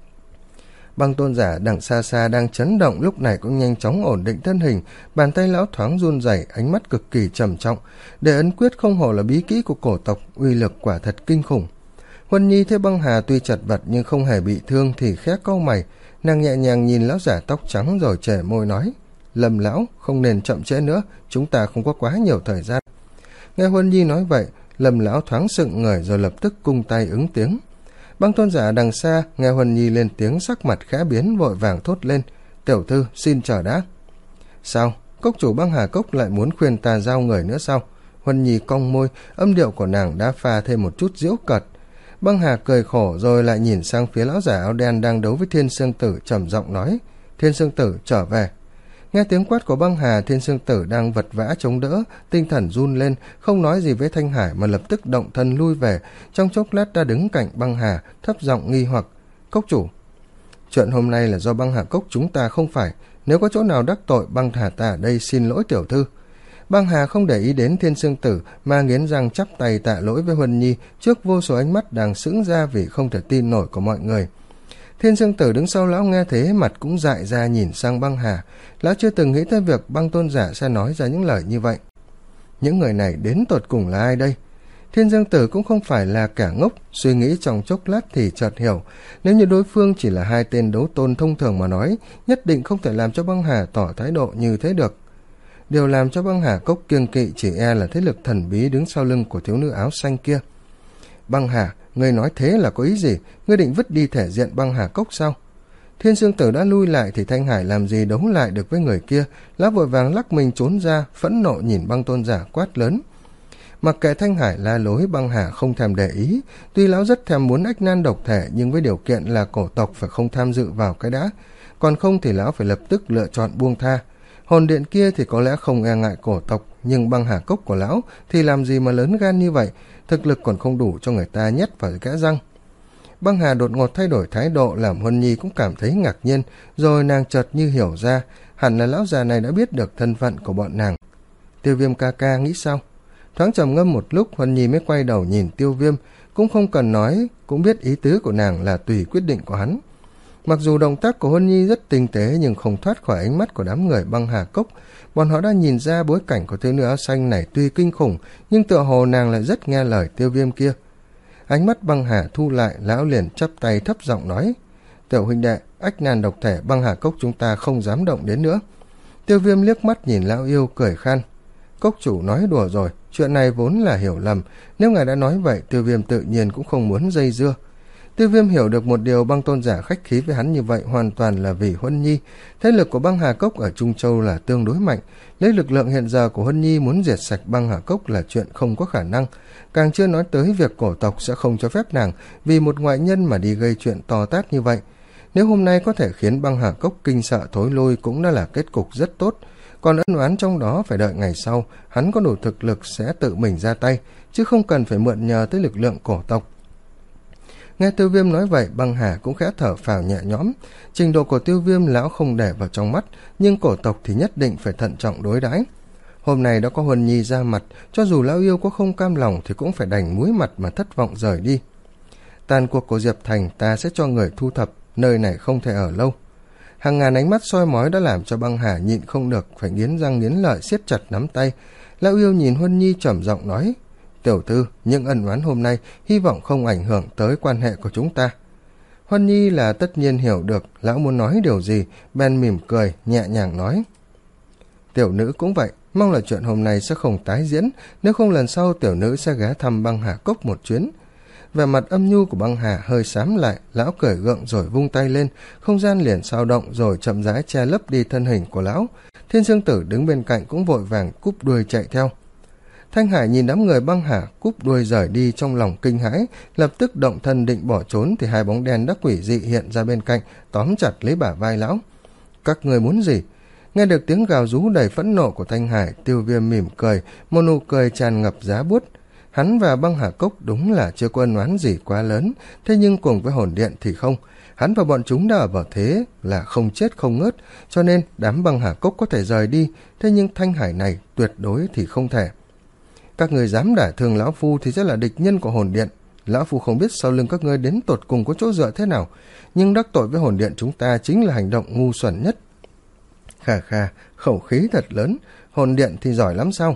[SPEAKER 1] Băng tôn giả đằng xa xa đang chấn động lúc này cũng nhanh chóng ổn định thân hình, bàn tay lão thoáng run rẩy, ánh mắt cực kỳ trầm trọng. Để ấn quyết không hổ là bí kỹ của cổ tộc, uy lực quả thật kinh khủng. Huân Nhi thấy băng hà tuy chật vật nhưng không hề bị thương thì khẽ cau mày, nàng nhẹ nhàng nhìn lão giả tóc trắng rồi trề môi nói: Lâm lão, không nên chậm trễ nữa, chúng ta không có quá nhiều thời gian. Nghe Huân Nhi nói vậy, Lâm lão thoáng sững người rồi lập tức cung tay ứng tiếng. Băng tôn giả đằng xa nghe Huân Nhi lên tiếng, sắc mặt khẽ biến, vội vàng thốt lên: Tiểu thư xin chờ đã. Sao, cốc chủ băng hà cốc lại muốn khuyên ta giao người nữa sao? Huân Nhi cong môi, âm điệu của nàng đã pha thêm một chút giễu cợt. Băng hà cười khổ rồi lại nhìn sang phía lão giả áo đen đang đấu với Thiên Sương Tử, trầm giọng nói: Thiên Sương Tử trở về. Nghe tiếng quát của băng hà, Thiên Sương Tử đang vật vã chống đỡ, tinh thần run lên, không nói gì với Thanh Hải mà lập tức động thân lui về. Trong chốc lát đã đứng cạnh băng hà, thấp giọng nghi hoặc: Cốc chủ, chuyện hôm nay là do băng hà cốc chúng ta không phải, nếu có chỗ nào đắc tội băng hà ta ở đây xin lỗi tiểu thư. Băng hà không để ý đến Thiên Sương Tử mà nghiến răng chắp tay tạ lỗi với Huân Nhi trước vô số ánh mắt đang sững ra vì không thể tin nổi của mọi người. Thiên Sương Tử đứng sau lão nghe thế mặt cũng dại ra nhìn sang băng hà. Lão chưa từng nghĩ tới việc băng tôn giả sẽ nói ra những lời như vậy. Những người này đến tột cùng là ai đây? Thiên Dương Tử cũng không phải là kẻ ngốc, suy nghĩ trong chốc lát thì chợt hiểu, nếu như đối phương chỉ là hai tên đấu tôn thông thường mà nói, nhất định không thể làm cho băng hà tỏ thái độ như thế được. Điều làm cho băng hà cốc kiêng kỵ chỉ e là thế lực thần bí đứng sau lưng của thiếu nữ áo xanh kia. Băng hà, ngươi nói thế là có ý gì? Ngươi định vứt đi thể diện băng hà cốc sao? Thiên Dương Tử đã lui lại thì Thanh Hải làm gì đấu lại được với người kia. Lão vội vàng lắc mình trốn ra, phẫn nộ nhìn băng tôn giả quát lớn. Mặc kệ Thanh Hải la lối, băng hà không thèm để ý. Tuy lão rất thèm muốn ách nan độc thể, nhưng với điều kiện là cổ tộc phải không tham dự vào cái đã, còn không thì lão phải lập tức lựa chọn buông tha. Hồn điện kia thì có lẽ không e ngại cổ tộc, nhưng băng hà cốc của lão thì làm gì mà lớn gan như vậy, thực lực còn không đủ cho người ta nhét vào kẽ răng. Băng hà đột ngột thay đổi thái độ làm Huân Nhi cũng cảm thấy ngạc nhiên, rồi nàng chợt như hiểu ra, hẳn là lão già này đã biết được thân phận của bọn nàng. Tiêu Viêm ca ca nghĩ sao? Thoáng trầm ngâm một lúc, Huân Nhi mới quay đầu nhìn Tiêu Viêm, cũng không cần nói, cũng biết ý tứ của nàng là tùy quyết định của hắn. Mặc dù động tác của Huân Nhi rất tinh tế nhưng không thoát khỏi ánh mắt của đám người băng hà cốc. Bọn họ đã nhìn ra bối cảnh của thiếu nữ áo xanh này tuy kinh khủng, nhưng tựa hồ nàng lại rất nghe lời Tiêu Viêm kia. Ánh mắt băng hà thu lại, lão liền chắp tay thấp giọng nói: Tiểu huynh đệ, ách nan độc thể băng hà cốc chúng ta không dám động đến nữa. Tiêu Viêm liếc mắt nhìn lão yêu cười khan: Cốc chủ nói đùa rồi, chuyện này vốn là hiểu lầm, nếu ngài đã nói vậy Tiêu Viêm tự nhiên cũng không muốn dây dưa. Tiêu Viêm hiểu được một điều, băng tôn giả khách khí với hắn như vậy hoàn toàn là vì Huân Nhi. Thế lực của băng hà cốc ở Trung Châu là tương đối mạnh, lấy lực lượng hiện giờ của Huân Nhi muốn diệt sạch băng hà cốc là chuyện không có khả năng, càng chưa nói tới việc cổ tộc sẽ không cho phép nàng vì một ngoại nhân mà đi gây chuyện to tát như vậy. Nếu hôm nay có thể khiến băng hà cốc kinh sợ thối lui cũng đã là kết cục rất tốt, còn ân oán trong đó phải đợi ngày sau hắn có đủ thực lực sẽ tự mình ra tay, chứ không cần phải mượn nhờ tới lực lượng cổ tộc. Nghe Tiêu Viêm nói vậy, băng hà cũng khẽ thở phào nhẹ nhõm. Trình độ của Tiêu Viêm lão không để vào trong mắt, nhưng cổ tộc thì nhất định phải thận trọng đối đãi. Hôm nay đã có Huân Nhi ra mặt, cho dù lão yêu có không cam lòng thì cũng phải đành muối mặt mà thất vọng rời đi. Tàn cuộc của Diệp Thành ta sẽ cho người thu thập, nơi này không thể ở lâu. Hàng ngàn ánh mắt soi mói đã làm cho băng hà nhịn không được, phải nghiến răng nghiến lợi siết chặt nắm tay. Lão yêu nhìn Huân Nhi trầm giọng nói: Tiểu thư, những ân oán hôm nay hy vọng không ảnh hưởng tới quan hệ của chúng ta. Huân Nhi là tất nhiên hiểu được lão muốn nói điều gì, bèn mỉm cười nhẹ nhàng nói: Tiểu nữ cũng vậy, mong là chuyện hôm nay sẽ không tái diễn, nếu không lần sau tiểu nữ sẽ ghé thăm băng hà cốc một chuyến. Vẻ mặt âm nhu của băng hà hơi xám lại, lão cười gượng rồi vung tay lên, không gian liền sao động rồi chậm rãi che lấp đi thân hình của lão. Thiên Dương Tử đứng bên cạnh cũng vội vàng cúp đuôi chạy theo. Thanh Hải nhìn đám người băng hà cúp đuôi rời đi trong lòng kinh hãi, lập tức động thân định bỏ trốn thì hai bóng đen đã quỷ dị hiện ra bên cạnh, tóm chặt lấy bả vai lão. Các người muốn gì? Nghe được tiếng gào rú đầy phẫn nộ của Thanh Hải, Tiêu Viêm mỉm cười, một nụ cười tràn ngập giá buốt. Hắn và băng hà cốc đúng là chưa có ân oán gì quá lớn, thế nhưng cùng với hồn điện thì không. Hắn và bọn chúng đã ở vào thế là không chết không ngớt, cho nên đám băng hà cốc có thể rời đi, thế nhưng Thanh Hải này tuyệt đối thì không thể. Các người dám đả thương lão phu thì sẽ là địch nhân của hồn điện. Lão phu không biết sau lưng các ngươi đến tột cùng có chỗ dựa thế nào, nhưng đắc tội với hồn điện chúng ta chính là hành động ngu xuẩn nhất. Khà khà, khẩu khí thật lớn, hồn điện thì giỏi lắm sao?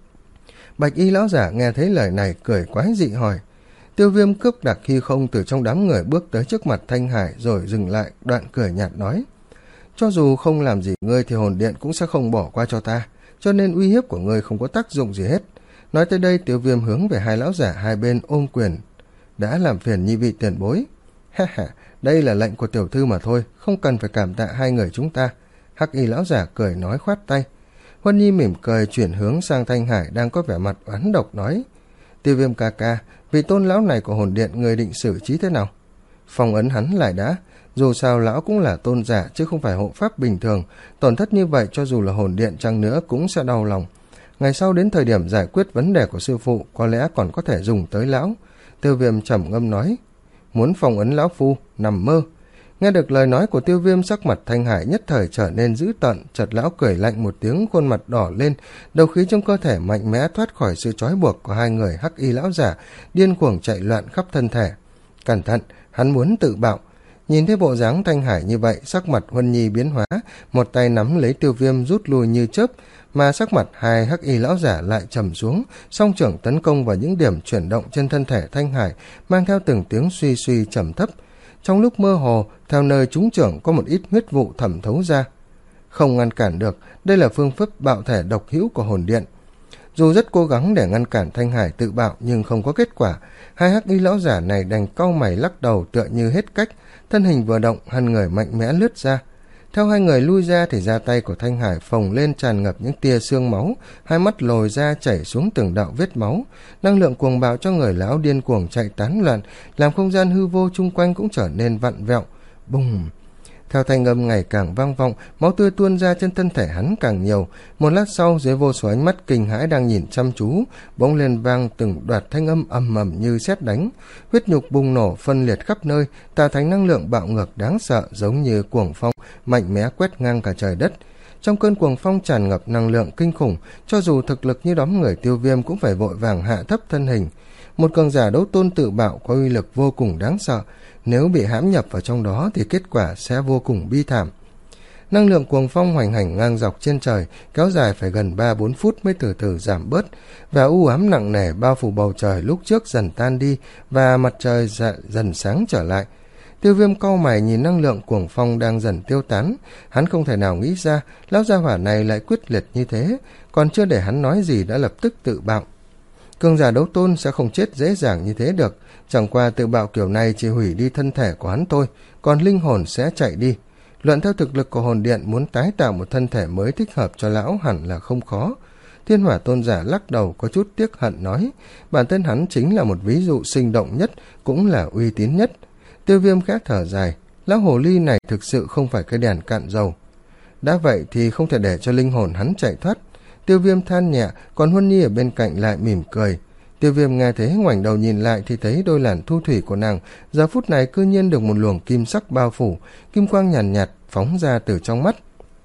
[SPEAKER 1] Bạch y lão giả nghe thấy lời này cười quái dị hỏi. Tiêu Viêm cướp đặc khi không từ trong đám người bước tới trước mặt Thanh Hải rồi dừng lại, đoạn cười nhạt nói. Cho dù không làm gì ngươi thì hồn điện cũng sẽ không bỏ qua cho ta, cho nên uy hiếp của ngươi không có tác dụng gì hết. Nói tới đây, Tiêu Viêm hướng về hai lão giả hai bên ôm quyền. Đã làm phiền nhị vị tiền bối. Ha ha, đây là lệnh của tiểu thư mà thôi, không cần phải cảm tạ hai người chúng ta. Hắc y lão giả cười nói khoát tay. Huân Nhi mỉm cười chuyển hướng sang Thanh Hải đang có vẻ mặt oán độc nói. Tiêu Viêm ca ca, vị tôn lão này của hồn điện người định xử trí thế nào? Phong ấn hắn lại đã, dù sao lão cũng là tôn giả chứ không phải hộ pháp bình thường, tổn thất như vậy cho dù là hồn điện chăng nữa cũng sẽ đau lòng. Ngày sau đến thời điểm giải quyết vấn đề của sư phụ có lẽ còn có thể dùng tới lão. Tiêu Viêm trầm ngâm nói. Muốn phong ấn lão phu, nằm mơ. Nghe được lời nói của Tiêu Viêm, sắc mặt Thanh Hải nhất thời trở nên dữ tợn, chợt lão cười lạnh một tiếng, khuôn mặt đỏ lên, đầu khí trong cơ thể mạnh mẽ thoát khỏi sự trói buộc của hai người hắc y lão giả, điên cuồng chạy loạn khắp thân thể. Cẩn thận, hắn muốn tự bạo. Nhìn thấy bộ dáng Thanh Hải như vậy, sắc mặt Huân Nhi biến hóa, một tay nắm lấy Tiêu Viêm rút lui như chớp, mà sắc mặt hai hắc y lão giả lại trầm xuống, song trưởng tấn công vào những điểm chuyển động trên thân thể Thanh Hải, mang theo từng tiếng suy suy trầm thấp. Trong lúc mơ hồ, theo nơi trúng trưởng có một ít huyết vụ thẩm thấu ra. Không ngăn cản được, đây là phương pháp bạo thể độc hữu của hồn điện. Dù rất cố gắng để ngăn cản Thanh Hải tự bạo nhưng không có kết quả, hai hắc y lão giả này đành cau mày lắc đầu tựa như hết cách, thân hình vừa động, hai người mạnh mẽ lướt ra. Theo hai người lui ra thì da tay của Thanh Hải phồng lên tràn ngập những tia xương máu, hai mắt lồi ra chảy xuống từng đạo vết máu, năng lượng cuồng bạo cho người lão điên cuồng chạy tán loạn, làm không gian hư vô chung quanh cũng trở nên vặn vẹo. Bùng! Theo thanh âm ngày càng vang vọng, máu tươi tuôn ra trên thân thể hắn càng nhiều. Một lát sau, dưới vô số ánh mắt kinh hãi đang nhìn chăm chú, bỗng lên vang từng đoạt thanh âm ầm ầm như sét đánh. Huyết nhục bùng nổ phân liệt khắp nơi, tạo thành năng lượng bạo ngược đáng sợ, giống như cuồng phong mạnh mẽ quét ngang cả trời đất. Trong cơn cuồng phong tràn ngập năng lượng kinh khủng, cho dù thực lực như đám người Tiêu Viêm cũng phải vội vàng hạ thấp thân hình. Một cường giả đấu tôn tự bạo có uy lực vô cùng đáng sợ, nếu bị hãm nhập vào trong đó thì kết quả sẽ vô cùng bi thảm. Năng lượng cuồng phong hoành hành ngang dọc trên trời, kéo dài phải gần ba bốn phút mới từ từ giảm bớt, và u ám nặng nề bao phủ bầu trời lúc trước dần tan đi và mặt trời dần sáng trở lại. Tiêu Viêm cau mày nhìn năng lượng cuồng phong đang dần tiêu tán, hắn không thể nào nghĩ ra lão gia hỏa này lại quyết liệt như thế, còn chưa để hắn nói gì đã lập tức tự bạo. Cường giả đấu tôn sẽ không chết dễ dàng như thế được, chẳng qua tự bạo kiểu này chỉ hủy đi thân thể của hắn thôi, còn linh hồn sẽ chạy đi. Luận theo thực lực của hồn điện, muốn tái tạo một thân thể mới thích hợp cho lão hẳn là không khó. Thiên Hỏa tôn giả lắc đầu có chút tiếc hận nói, bản thân hắn chính là một ví dụ sinh động nhất, cũng là uy tín nhất. Tiêu Viêm khẽ thở dài, lão hồ ly này thực sự không phải cái đèn cạn dầu. Đã vậy thì không thể để cho linh hồn hắn chạy thoát. Tiêu Viêm than nhẹ, còn Huân Nhi ở bên cạnh lại mỉm cười. Tiêu Viêm nghe thế ngoảnh đầu nhìn lại thì thấy đôi làn thu thủy của nàng giờ phút này cư nhiên được một luồng kim sắc bao phủ, kim quang nhàn nhạt, nhạt phóng ra từ trong mắt.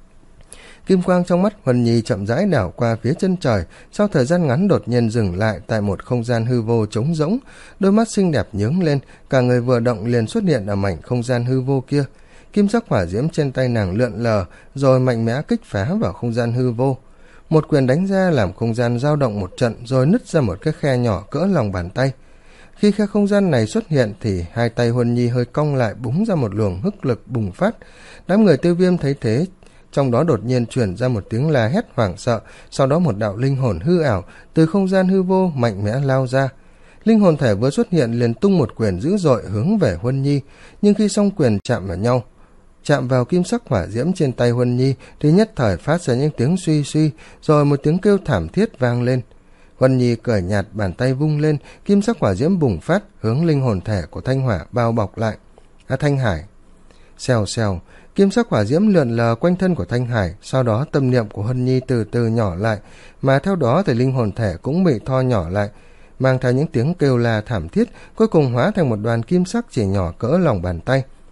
[SPEAKER 1] Kim quang trong mắt Huân Nhi chậm rãi đảo qua phía chân trời, sau thời gian ngắn đột nhiên dừng lại tại một không gian hư vô trống rỗng, đôi mắt xinh đẹp nhướng lên, cả người vừa động liền xuất hiện ở mảnh không gian hư vô kia. Kim sắc hỏa diễm trên tay nàng lượn lờ, rồi mạnh mẽ kích phá vào không gian hư vô. Một quyền đánh ra làm không gian dao động một trận, rồi nứt ra một cái khe nhỏ cỡ lòng bàn tay. Khi khe không gian này xuất hiện thì hai tay Huân Nhi hơi cong lại, búng ra một luồng hức lực bùng phát. Đám người Tiêu Viêm thấy thế, trong đó đột nhiên truyền ra một tiếng la hét hoảng sợ, sau đó một đạo linh hồn hư ảo từ không gian hư vô mạnh mẽ lao ra. Linh hồn thể vừa xuất hiện liền tung một quyền dữ dội hướng về Huân Nhi, nhưng khi song quyền chạm vào nhau, chạm vào kim sắc hỏa diễm trên tay Huân Nhi thì nhất thời phát ra những tiếng suy suy, rồi một tiếng kêu thảm thiết vang lên. Huân Nhi cười nhạt, bàn tay vung lên, kim sắc hỏa diễm bùng phát hướng linh hồn thể của Thanh Hỏa bao bọc lại. À, Thanh Hải. Xèo xèo, kim sắc hỏa diễm lượn lờ quanh thân của Thanh Hải, sau đó tâm niệm của Huân Nhi từ từ nhỏ lại, mà theo đó thì linh hồn thể cũng bị tho nhỏ lại, mang theo những tiếng kêu la thảm thiết, cuối cùng hóa thành một đoàn kim sắc chỉ nhỏ cỡ lòng bàn tay.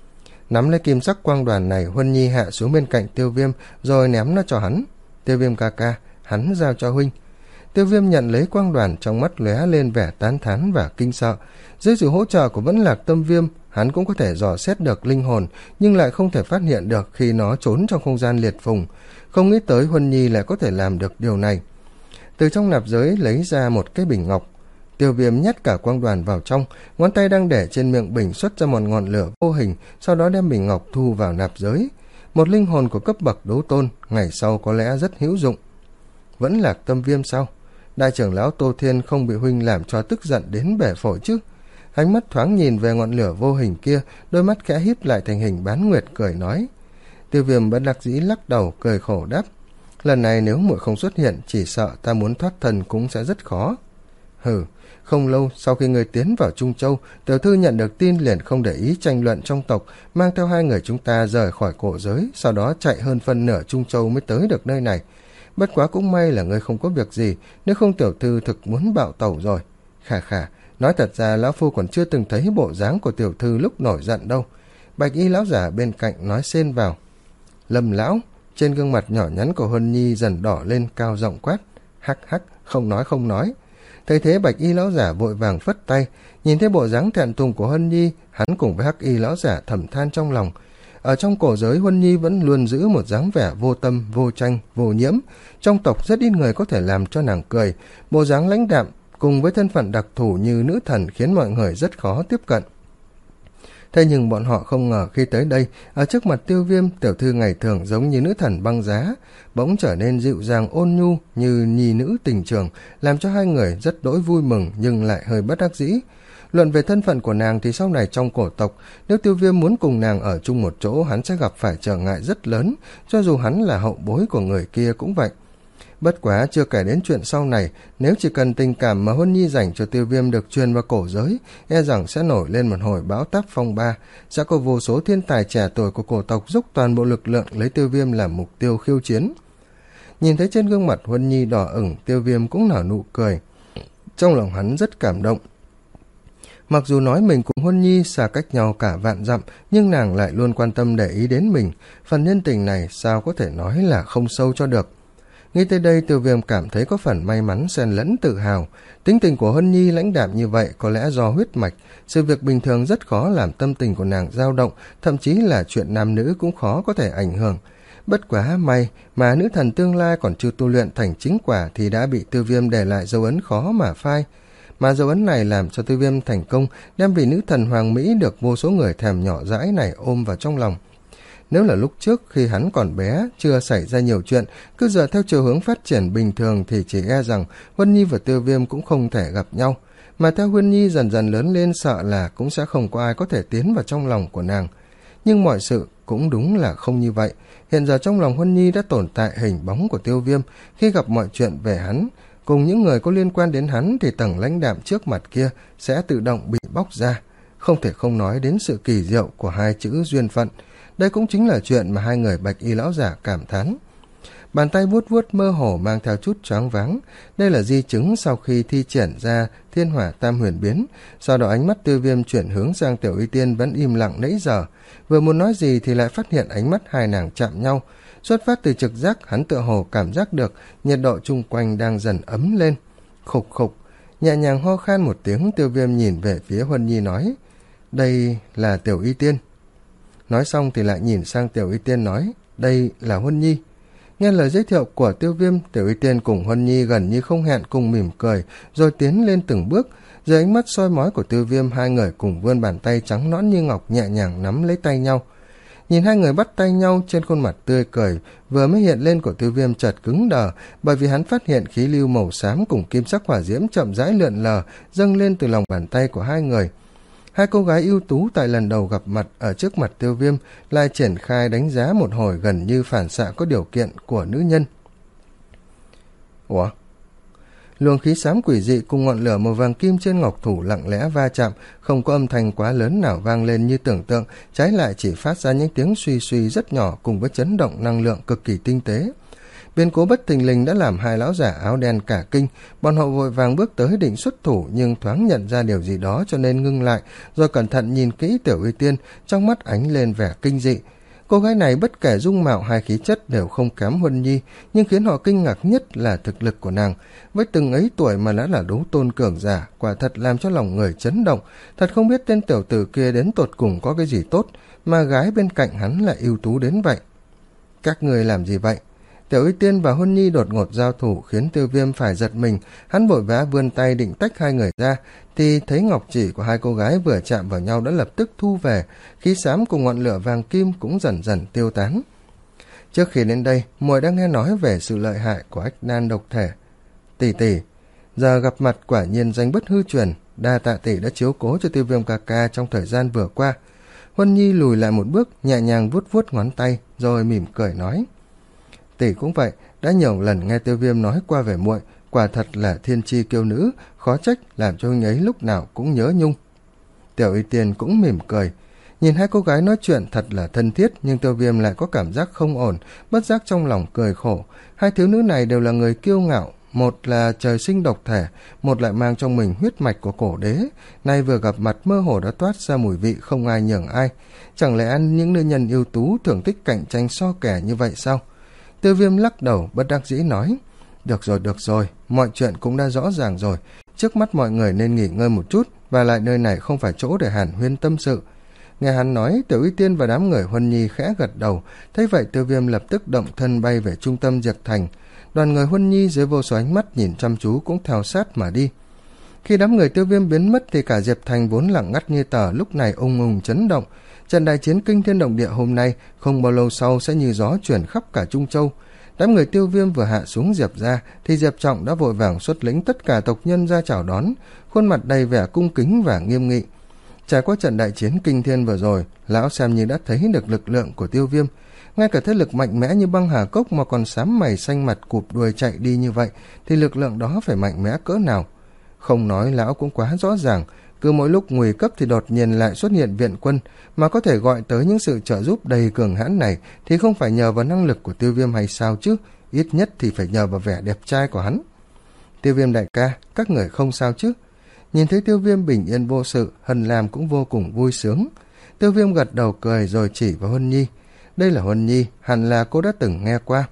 [SPEAKER 1] Nắm lấy kim sắc quang đoàn này, Huân Nhi hạ xuống bên cạnh Tiêu Viêm rồi ném nó cho hắn. Tiêu Viêm ca ca, hắn giao cho huynh. Tiêu Viêm nhận lấy quang đoàn, trong mắt lóe lên vẻ tán thán và kinh sợ. Dưới sự hỗ trợ của Vẫn Lạc Tâm Viêm, hắn cũng có thể dò xét được linh hồn, nhưng lại không thể phát hiện được khi nó trốn trong không gian liệt phùng. Không nghĩ tới Huân Nhi lại có thể làm được điều này. Từ trong nạp giới lấy ra một cái bình ngọc. Tiêu Viêm nhét cả quang đoàn vào trong, ngón tay đang để trên miệng bình xuất ra một ngọn lửa vô hình, sau đó đem bình ngọc thu vào nạp giới. Một linh hồn của cấp bậc đấu tôn, ngày sau có lẽ rất hữu dụng. Vẫn Lạc Tâm Viêm sao? Đại trưởng lão Tô Thiên không bị huynh làm cho tức giận đến bể phổi chứ? Ánh mắt thoáng nhìn về ngọn lửa vô hình kia, đôi mắt khẽ híp lại thành hình bán nguyệt, cười nói. Tiêu Viêm bất đắc dĩ lắc đầu, cười khổ đáp. Lần này nếu muội không xuất hiện, chỉ sợ ta muốn thoát thân cũng sẽ rất khó. Hừ, không lâu sau khi người tiến vào Trung Châu, tiểu thư nhận được tin liền không để ý tranh luận trong tộc, mang theo hai người chúng ta rời khỏi cổ giới, sau đó chạy hơn phân nửa Trung Châu mới tới được nơi này. Bất quá cũng may là ngươi không có việc gì, nếu không tiểu thư thực muốn bạo tẩu rồi. Khà khà, nói thật ra lão phu còn chưa từng thấy bộ dáng của tiểu thư lúc nổi giận đâu. Bạch y lão giả bên cạnh nói xen vào. Lâm lão, trên gương mặt nhỏ nhắn của Huân Nhi dần đỏ lên, cao giọng quát. Hắc hắc, không nói không nói. Thấy thế Bạch y lão giả vội vàng phất tay, nhìn thấy bộ dáng thẹn thùng của Huân Nhi, hắn cùng với Hắc y lão giả thầm than trong lòng. Ở trong cổ giới, Huân Nhi vẫn luôn giữ một dáng vẻ vô tâm, vô tranh, vô nhiễm. Trong tộc rất ít người có thể làm cho nàng cười. Bộ dáng lãnh đạm cùng với thân phận đặc thù như nữ thần khiến mọi người rất khó tiếp cận. Thế nhưng bọn họ không ngờ khi tới đây, ở trước mặt Tiêu Viêm, tiểu thư ngày thường giống như nữ thần băng giá, bỗng trở nên dịu dàng ôn nhu như nhi nữ tình trường, làm cho hai người rất đỗi vui mừng nhưng lại hơi bất đắc dĩ. Luận về thân phận của nàng thì sau này trong cổ tộc, nếu Tiêu Viêm muốn cùng nàng ở chung một chỗ, hắn sẽ gặp phải trở ngại rất lớn, cho dù hắn là hậu bối của người kia cũng vậy. Bất quá chưa kể đến chuyện sau này, nếu chỉ cần tình cảm mà Huân Nhi dành cho Tiêu Viêm được truyền vào cổ giới, e rằng sẽ nổi lên một hồi bão táp phong ba, sẽ có vô số thiên tài trẻ tuổi của cổ tộc dốc toàn bộ lực lượng lấy Tiêu Viêm làm mục tiêu khiêu chiến. Nhìn thấy trên gương mặt Huân Nhi đỏ ửng, Tiêu Viêm cũng nở nụ cười. Trong lòng hắn rất cảm động. Mặc dù nói mình cùng Huân Nhi xa cách nhau cả vạn dặm, nhưng nàng lại luôn quan tâm để ý đến mình. Phần nhân tình này sao có thể nói là không sâu cho được. Nghĩ tới đây, Tiêu Viêm cảm thấy có phần may mắn xen lẫn tự hào. Tính tình của Huân Nhi lãnh đạm như vậy có lẽ do huyết mạch. Sự việc bình thường rất khó làm tâm tình của nàng dao động, thậm chí là chuyện nam nữ cũng khó có thể ảnh hưởng. Bất quá may mà nữ thần tương lai còn chưa tu luyện thành chính quả thì đã bị Tiêu Viêm để lại dấu ấn khó mà phai. Mà dấu ấn này làm cho Tiêu Viêm thành công đem vị nữ thần hoàng mỹ được vô số người thèm nhỏ dãi này ôm vào trong lòng. Nếu là lúc trước khi hắn còn bé, chưa xảy ra nhiều chuyện, cứ dựa theo chiều hướng phát triển bình thường thì chỉ e rằng Huân Nhi và Tiêu Viêm cũng không thể gặp nhau. Mà theo Huân Nhi dần dần lớn lên, sợ là cũng sẽ không có ai có thể tiến vào trong lòng của nàng. Nhưng mọi sự cũng đúng là không như vậy. Hiện giờ trong lòng Huân Nhi đã tồn tại hình bóng của Tiêu Viêm. Khi gặp mọi chuyện về hắn, cùng những người có liên quan đến hắn thì tầng lãnh đạm trước mặt kia sẽ tự động bị bóc ra. Không thể không nói đến sự kỳ diệu của hai chữ duyên phận. Đây cũng chính là chuyện mà hai người Bạch y lão giả cảm thán. Bàn tay vuốt vuốt mơ hồ mang theo chút choáng váng. Đây là di chứng sau khi thi triển ra thiên hỏa tam huyền biến. Sau đó ánh mắt Tiêu Viêm chuyển hướng sang Tiểu Y Tiên vẫn im lặng nãy giờ. Vừa muốn nói gì thì lại phát hiện ánh mắt hai nàng chạm nhau. Xuất phát từ trực giác, hắn tựa hồ cảm giác được nhiệt độ chung quanh đang dần ấm lên. Khục khục, nhẹ nhàng ho khan một tiếng, Tiêu Viêm nhìn về phía Huân Nhi nói. Đây là Tiểu Y Tiên. Nói xong thì lại nhìn sang Tiểu Y Tiên nói, đây là Huân Nhi. Nghe lời giới thiệu của Tiêu Viêm, Tiểu Y Tiên cùng Huân Nhi gần như không hẹn cùng mỉm cười, rồi tiến lên từng bước. Dưới ánh mắt soi mói của Tiêu Viêm, hai người cùng vươn bàn tay trắng nõn như ngọc nhẹ nhàng nắm lấy tay nhau. Nhìn hai người bắt tay nhau, trên khuôn mặt tươi cười vừa mới hiện lên của Tiêu Viêm chợt cứng đờ, bởi vì hắn phát hiện khí lưu màu xám cùng kim sắc hỏa diễm chậm rãi lượn lờ dâng lên từ lòng bàn tay của hai người. Hai cô gái ưu tú tại lần đầu gặp mặt ở trước mặt Tiêu Viêm lại triển khai đánh giá một hồi gần như phản xạ có điều kiện của nữ nhân. Ủa? Luồng khí xám quỷ dị cùng ngọn lửa màu vàng kim trên ngọc thủ lặng lẽ va chạm, không có âm thanh quá lớn nào vang lên như tưởng tượng, trái lại chỉ phát ra những tiếng suy suy rất nhỏ cùng với chấn động năng lượng cực kỳ tinh tế. Biến cố bất thình lình đã làm hai lão giả áo đen cả kinh, bọn họ vội vàng bước tới định xuất thủ nhưng thoáng nhận ra điều gì đó cho nên ngưng lại, rồi cẩn thận nhìn kỹ Tiểu Uy Tiên, trong mắt ánh lên vẻ kinh dị. Cô gái này bất kể dung mạo hay khí chất đều không kém Huân Nhi, nhưng khiến họ kinh ngạc nhất là thực lực của nàng. Với từng ấy tuổi mà đã là đấu tôn cường giả, quả thật làm cho lòng người chấn động. Thật không biết tên tiểu tử kia đến tột cùng có cái gì tốt, mà gái bên cạnh hắn lại ưu tú đến vậy. Các người làm gì vậy? Tiểu Uy Tiên và Huân Nhi đột ngột giao thủ khiến Tiêu Viêm phải giật mình. Hắn vội vã vươn tay định tách hai người ra, thì thấy ngọc chỉ của hai cô gái vừa chạm vào nhau đã lập tức thu về, khí xám cùng ngọn lửa vàng kim cũng dần dần tiêu tán. Trước khi đến đây, muội đã nghe nói về sự lợi hại của ách nan độc thể. Tỷ tỷ, giờ gặp mặt quả nhiên danh bất hư truyền, đa tạ tỷ đã chiếu cố cho Tiêu Viêm ca ca trong thời gian vừa qua. Huân Nhi lùi lại một bước, nhẹ nhàng vuốt vuốt ngón tay, rồi mỉm cười nói: Tỷ cũng vậy, đã nhiều lần nghe Tiêu Viêm nói qua về muội, quả thật là thiên chi kiêu nữ, khó trách làm cho huynh ấy lúc nào cũng nhớ nhung. Tiểu Uy Tiên cũng mỉm cười, nhìn hai cô gái nói chuyện thật là thân thiết, nhưng Tiêu Viêm lại có cảm giác không ổn, bất giác trong lòng cười khổ. Hai thiếu nữ này đều là người kiêu ngạo, một là trời sinh độc thể, một lại mang trong mình huyết mạch của cổ đế, nay vừa gặp mặt mơ hồ đã toát ra mùi vị không ai nhường ai. Chẳng lẽ ăn những nữ nhân ưu tú thường thích cạnh tranh so kẻ như vậy sao? Tiêu Viêm lắc đầu bất đắc dĩ nói: Được rồi, được rồi, mọi chuyện cũng đã rõ ràng rồi, trước mắt mọi người nên nghỉ ngơi một chút, và lại nơi này không phải chỗ để hàn huyên tâm sự. Nghe hắn nói, Tiểu Uy Tiên và đám người Huân Nhi khẽ gật đầu, thấy vậy Tiêu Viêm lập tức động thân bay về trung tâm Diệp Thành. Đoàn người Huân Nhi dưới vô số ánh mắt nhìn chăm chú cũng theo sát mà đi. Khi đám người Tiêu Viêm biến mất thì cả Diệp Thành vốn lặng ngắt như tờ lúc này ung ung chấn động. Trận đại chiến kinh thiên động địa hôm nay không bao lâu sau sẽ như gió chuyển khắp cả Trung Châu. Đám người Tiêu Viêm vừa hạ xuống Diệp ra thì Diệp Trọng đã vội vàng xuất lĩnh tất cả tộc nhân ra chào đón, khuôn mặt đầy vẻ cung kính và nghiêm nghị. Trải qua trận đại chiến kinh thiên vừa rồi, lão xem như đã thấy được lực lượng của Tiêu Viêm. Ngay cả thế lực mạnh mẽ như băng hà cốc mà còn xám mày xanh mặt cụp đuôi chạy đi như vậy thì lực lượng đó phải mạnh mẽ cỡ nào. Không nói lão cũng quá rõ ràng, cứ mỗi lúc nguy cấp thì đột nhiên lại xuất hiện viện quân, mà có thể gọi tới những sự trợ giúp đầy cường hãn này thì không phải nhờ vào năng lực của Tiêu Viêm hay sao chứ, ít nhất thì phải nhờ vào vẻ đẹp trai của hắn. Tiêu Viêm đại ca, các người không sao chứ? Nhìn thấy Tiêu Viêm bình yên vô sự, Hân Lam cũng vô cùng vui sướng. Tiêu Viêm gật đầu cười rồi chỉ vào Huân Nhi. Đây là Huân Nhi, hẳn là cô đã từng nghe qua.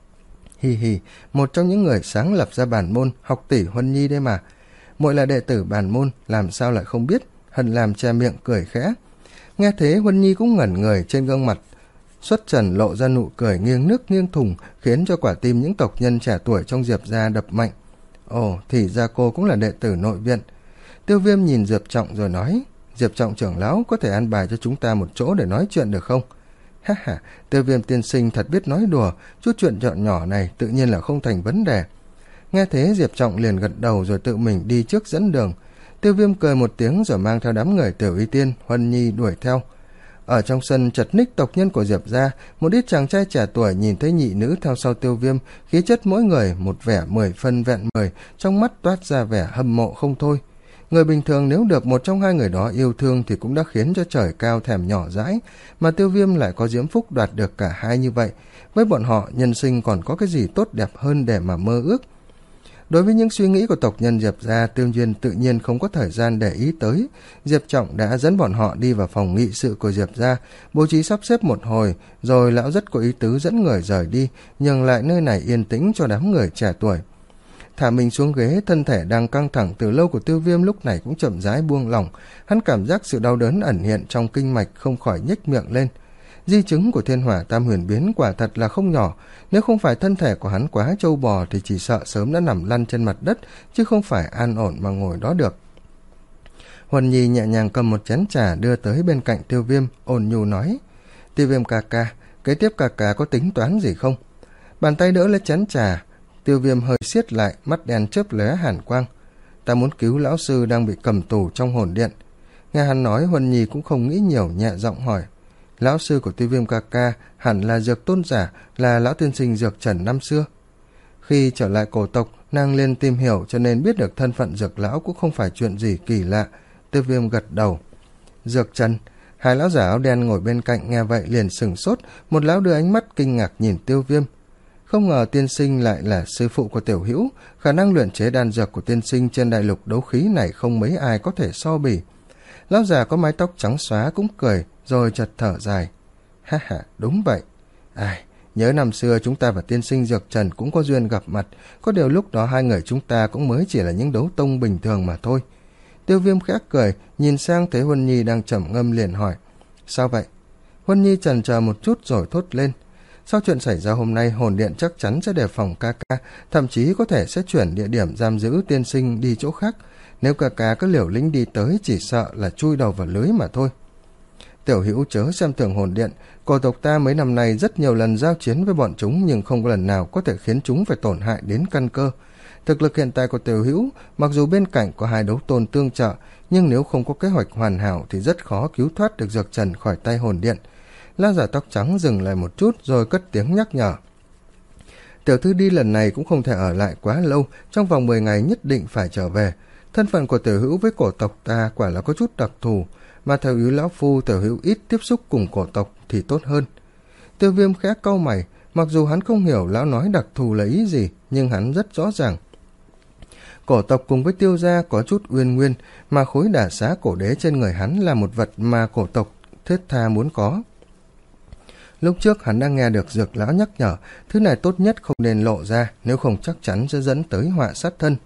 [SPEAKER 1] Hì hì, một trong những người sáng lập ra bản môn, học tỷ Huân Nhi đây mà. Muội là đệ tử bản môn, làm sao lại không biết? Hân Lam che miệng cười khẽ. Nghe thế Huân Nhi cũng ngẩn người, trên gương mặt xuất trần lộ ra nụ cười nghiêng nước nghiêng thùng, khiến cho quả tim những tộc nhân trẻ tuổi trong Diệp gia đập mạnh. Ồ, thì ra cô cũng là đệ tử nội viện. Tiêu Viêm nhìn Diệp Trọng rồi nói: Diệp Trọng trưởng lão, có thể an bài cho chúng ta một chỗ để nói chuyện được không? Ha ha, Tiêu Viêm tiên sinh thật biết nói đùa, chút chuyện nhọn nhỏ này tự nhiên là không thành vấn đề. Nghe thế Diệp Trọng liền gật đầu rồi tự mình đi trước dẫn đường. Tiêu Viêm cười một tiếng rồi mang theo đám người Tiểu Uy Tiên, Huân Nhi đuổi theo. Ở trong sân chật ních tộc nhân của Diệp gia, một ít chàng trai trẻ tuổi nhìn thấy nhị nữ theo sau Tiêu Viêm, khí chất mỗi người một vẻ mười phân vẹn mười, trong mắt toát ra vẻ hâm mộ không thôi. Người bình thường nếu được một trong hai người đó yêu thương thì cũng đã khiến cho trời cao thèm nhỏ dãi, mà Tiêu Viêm lại có diễm phúc đoạt được cả hai như vậy. Với bọn họ, nhân sinh còn có cái gì tốt đẹp hơn để mà mơ ước. Đối với những suy nghĩ của tộc nhân Diệp gia, Tiêu Duyên tự nhiên không có thời gian để ý tới. Diệp Trọng đã dẫn bọn họ đi vào phòng nghị sự của Diệp gia, bố trí sắp xếp một hồi, rồi lão rất có ý tứ dẫn người rời đi, nhường lại nơi này yên tĩnh cho đám người trẻ tuổi. Thả mình xuống ghế, thân thể đang căng thẳng từ lâu của Tiêu Viêm lúc này cũng chậm rãi buông lỏng. Hắn cảm giác sự đau đớn ẩn hiện trong kinh mạch, không khỏi nhếch miệng lên. Di chứng của thiên hỏa tam huyền biến quả thật là không nhỏ, nếu không phải thân thể của hắn quá trâu bò thì chỉ sợ sớm đã nằm lăn trên mặt đất, chứ không phải an ổn mà ngồi đó được. Huân Nhi nhẹ nhàng cầm một chén trà đưa tới bên cạnh Tiêu Viêm, ôn nhu nói: Tiêu Viêm ca ca, kế tiếp ca ca có tính toán gì không? Bàn tay đỡ lấy chén trà, Tiêu Viêm hơi siết lại, mắt đen chớp lóe hàn quang. Ta muốn cứu lão sư đang bị cầm tù trong hồn điện. Nghe hắn nói, Huân Nhi cũng không nghĩ nhiều, nhẹ giọng hỏi: Lão sư của Tiêu Viêm ca ca hẳn là Dược tôn giả, là lão tiên sinh Dược Trần năm xưa. Khi trở lại cổ tộc, nàng lên tìm hiểu cho nên biết được thân phận Dược lão cũng không phải chuyện gì kỳ lạ. Tiêu Viêm gật đầu. Dược Trần. Hai lão giả áo đen ngồi bên cạnh nghe vậy liền sửng sốt, một lão đưa ánh mắt kinh ngạc nhìn Tiêu Viêm. Không ngờ tiên sinh lại là sư phụ của Tiểu Hữu, khả năng luyện chế đan dược của tiên sinh trên đại lục đấu khí này không mấy ai có thể so bì. Lão già có mái tóc trắng xóa cũng cười, rồi chợt thở dài. Ha ha, đúng vậy. Ai, nhớ năm xưa chúng ta và tiên sinh Dược Trần cũng có duyên gặp mặt, có điều lúc đó hai người chúng ta cũng mới chỉ là những đấu tông bình thường mà thôi. Tiêu Viêm khẽ cười, nhìn sang thấy Huân Nhi đang trầm ngâm liền hỏi. Sao vậy? Huân Nhi chần chờ một chút rồi thốt lên. Sau chuyện xảy ra hôm nay, hồn điện chắc chắn sẽ đề phòng ca ca, thậm chí có thể sẽ chuyển địa điểm giam giữ tiên sinh đi chỗ khác. Nếu ca ca cứ liều lĩnh đi tới, chỉ sợ là chui đầu vào lưới mà thôi. Tiểu Hữu chớ xem thường hồn điện, cổ tộc ta mấy năm nay rất nhiều lần giao chiến với bọn chúng, nhưng không có lần nào có thể khiến chúng phải tổn hại đến căn cơ. Thực lực hiện tại của Tiểu Hữu, mặc dù bên cạnh có hai đấu tôn tương trợ, nhưng nếu không có kế hoạch hoàn hảo thì rất khó cứu thoát được Dược Trần khỏi tay hồn điện. Lão giả tóc trắng dừng lại một chút rồi cất tiếng nhắc nhở. Tiểu thư đi lần này cũng không thể ở lại quá lâu, trong vòng mười ngày nhất định phải trở về. Thân phận của Tiểu Hữu với cổ tộc ta quả là có chút đặc thù, mà theo ý lão phu, Tiểu Hữu ít tiếp xúc cùng cổ tộc thì tốt hơn. Tiêu Viêm khẽ cau mày, mặc dù hắn không hiểu lão nói đặc thù là ý gì, nhưng hắn rất rõ ràng. Cổ tộc cùng với Tiêu gia có chút uyên nguyên, mà khối đả xá cổ đế trên người hắn là một vật mà cổ tộc thiết tha muốn có. Lúc trước hắn đang nghe được Dược lão nhắc nhở, thứ này tốt nhất không nên lộ ra, nếu không chắc chắn sẽ dẫn tới họa sát thân.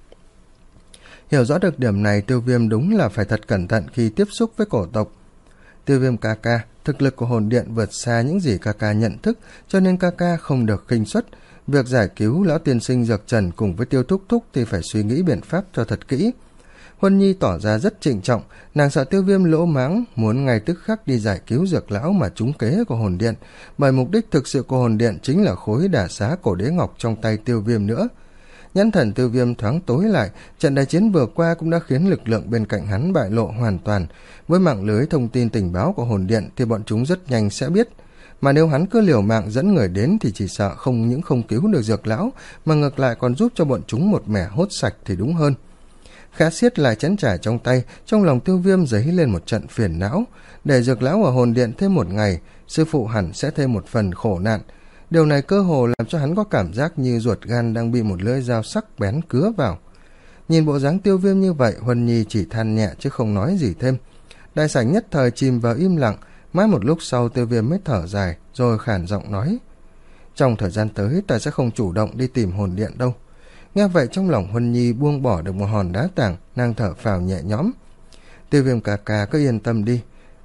[SPEAKER 1] Hiểu rõ được điểm này, Tiêu Viêm đúng là phải thật cẩn thận khi tiếp xúc với cổ tộc. Tiêu Viêm ca ca, thực lực của hồn điện vượt xa những gì ca ca nhận thức, cho nên ca ca không được khinh suất. Việc giải cứu lão tiên sinh Dược Trần cùng với Tiêu Thúc Thúc thì phải suy nghĩ biện pháp cho thật kỹ. Huân Nhi tỏ ra rất trịnh trọng, nàng sợ Tiêu Viêm lỗ mãng, muốn ngay tức khắc đi giải cứu Dược lão mà trúng kế của hồn điện, bởi mục đích thực sự của hồn điện chính là khối đả xá cổ đế ngọc trong tay Tiêu Viêm nữa. Nhãn thần Tiêu Viêm thoáng tối lại, trận đại chiến vừa qua cũng đã khiến lực lượng bên cạnh hắn bại lộ hoàn toàn. Với mạng lưới thông tin tình báo của hồn điện thì bọn chúng rất nhanh sẽ biết, mà nếu hắn cứ liều mạng dẫn người đến thì chỉ sợ không những không cứu được Dược lão, mà ngược lại còn giúp cho bọn chúng một mẻ hốt sạch thì đúng hơn. Khẽ siết lại chén trà trong tay, trong lòng Tiêu Viêm dấy lên một trận phiền não. Để Dược lão ở hồn điện thêm một ngày, sư phụ hẳn sẽ thêm một phần khổ nạn. Điều này cơ hồ làm cho hắn có cảm giác như ruột gan đang bị một lưỡi dao sắc bén cứa vào. Nhìn bộ dáng Tiêu Viêm như vậy, Huân Nhi chỉ than nhẹ chứ không nói gì thêm. Đại sảnh nhất thời chìm vào im lặng, mãi một lúc sau Tiêu Viêm mới thở dài, rồi khản giọng nói. Trong thời gian tới ta sẽ không chủ động đi tìm hồn điện đâu. Nghe vậy trong lòng Huân Nhi buông bỏ được một hòn đá tảng, nàng thở phào nhẹ nhõm. Tiêu Viêm ca ca cứ yên tâm đi.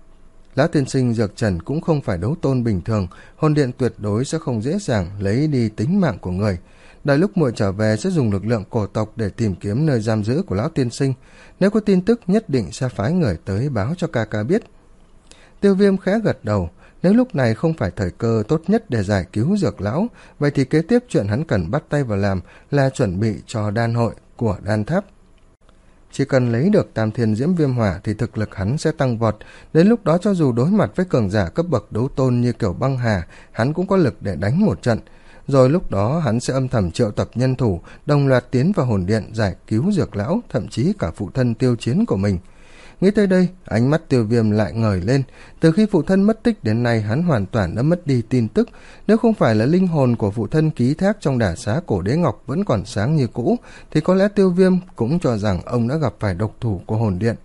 [SPEAKER 1] Lão tiên sinh Dược Trần cũng không phải đấu tôn bình thường, hồn điện tuyệt đối sẽ không dễ dàng lấy đi tính mạng của người. Đợi lúc muội trở về sẽ dùng lực lượng cổ tộc để tìm kiếm nơi giam giữ của lão tiên sinh. Nếu có tin tức nhất định sẽ phái người tới báo cho ca ca biết. Tiêu Viêm khẽ gật đầu. Nếu lúc này không phải thời cơ tốt nhất để giải cứu Dược lão, vậy thì kế tiếp chuyện hắn cần bắt tay vào làm là chuẩn bị cho đan hội của đan tháp. Chỉ cần lấy được Tam Thiên Diễm Viêm Hỏa thì thực lực hắn sẽ tăng vọt, đến lúc đó cho dù đối mặt với cường giả cấp bậc đấu tôn như kiểu Băng Hà, hắn cũng có lực để đánh một trận. Rồi lúc đó hắn sẽ âm thầm triệu tập nhân thủ, đồng loạt tiến vào hồn điện giải cứu Dược lão, thậm chí cả phụ thân Tiêu Chiến của mình. Nghĩ tới đây, ánh mắt Tiêu Viêm lại ngời lên. Từ khi phụ thân mất tích đến nay, hắn hoàn toàn đã mất đi tin tức. Nếu không phải là linh hồn của phụ thân ký thác trong đả xá cổ đế ngọc vẫn còn sáng như cũ, thì có lẽ Tiêu Viêm cũng cho rằng ông đã gặp phải độc thủ của hồn điện.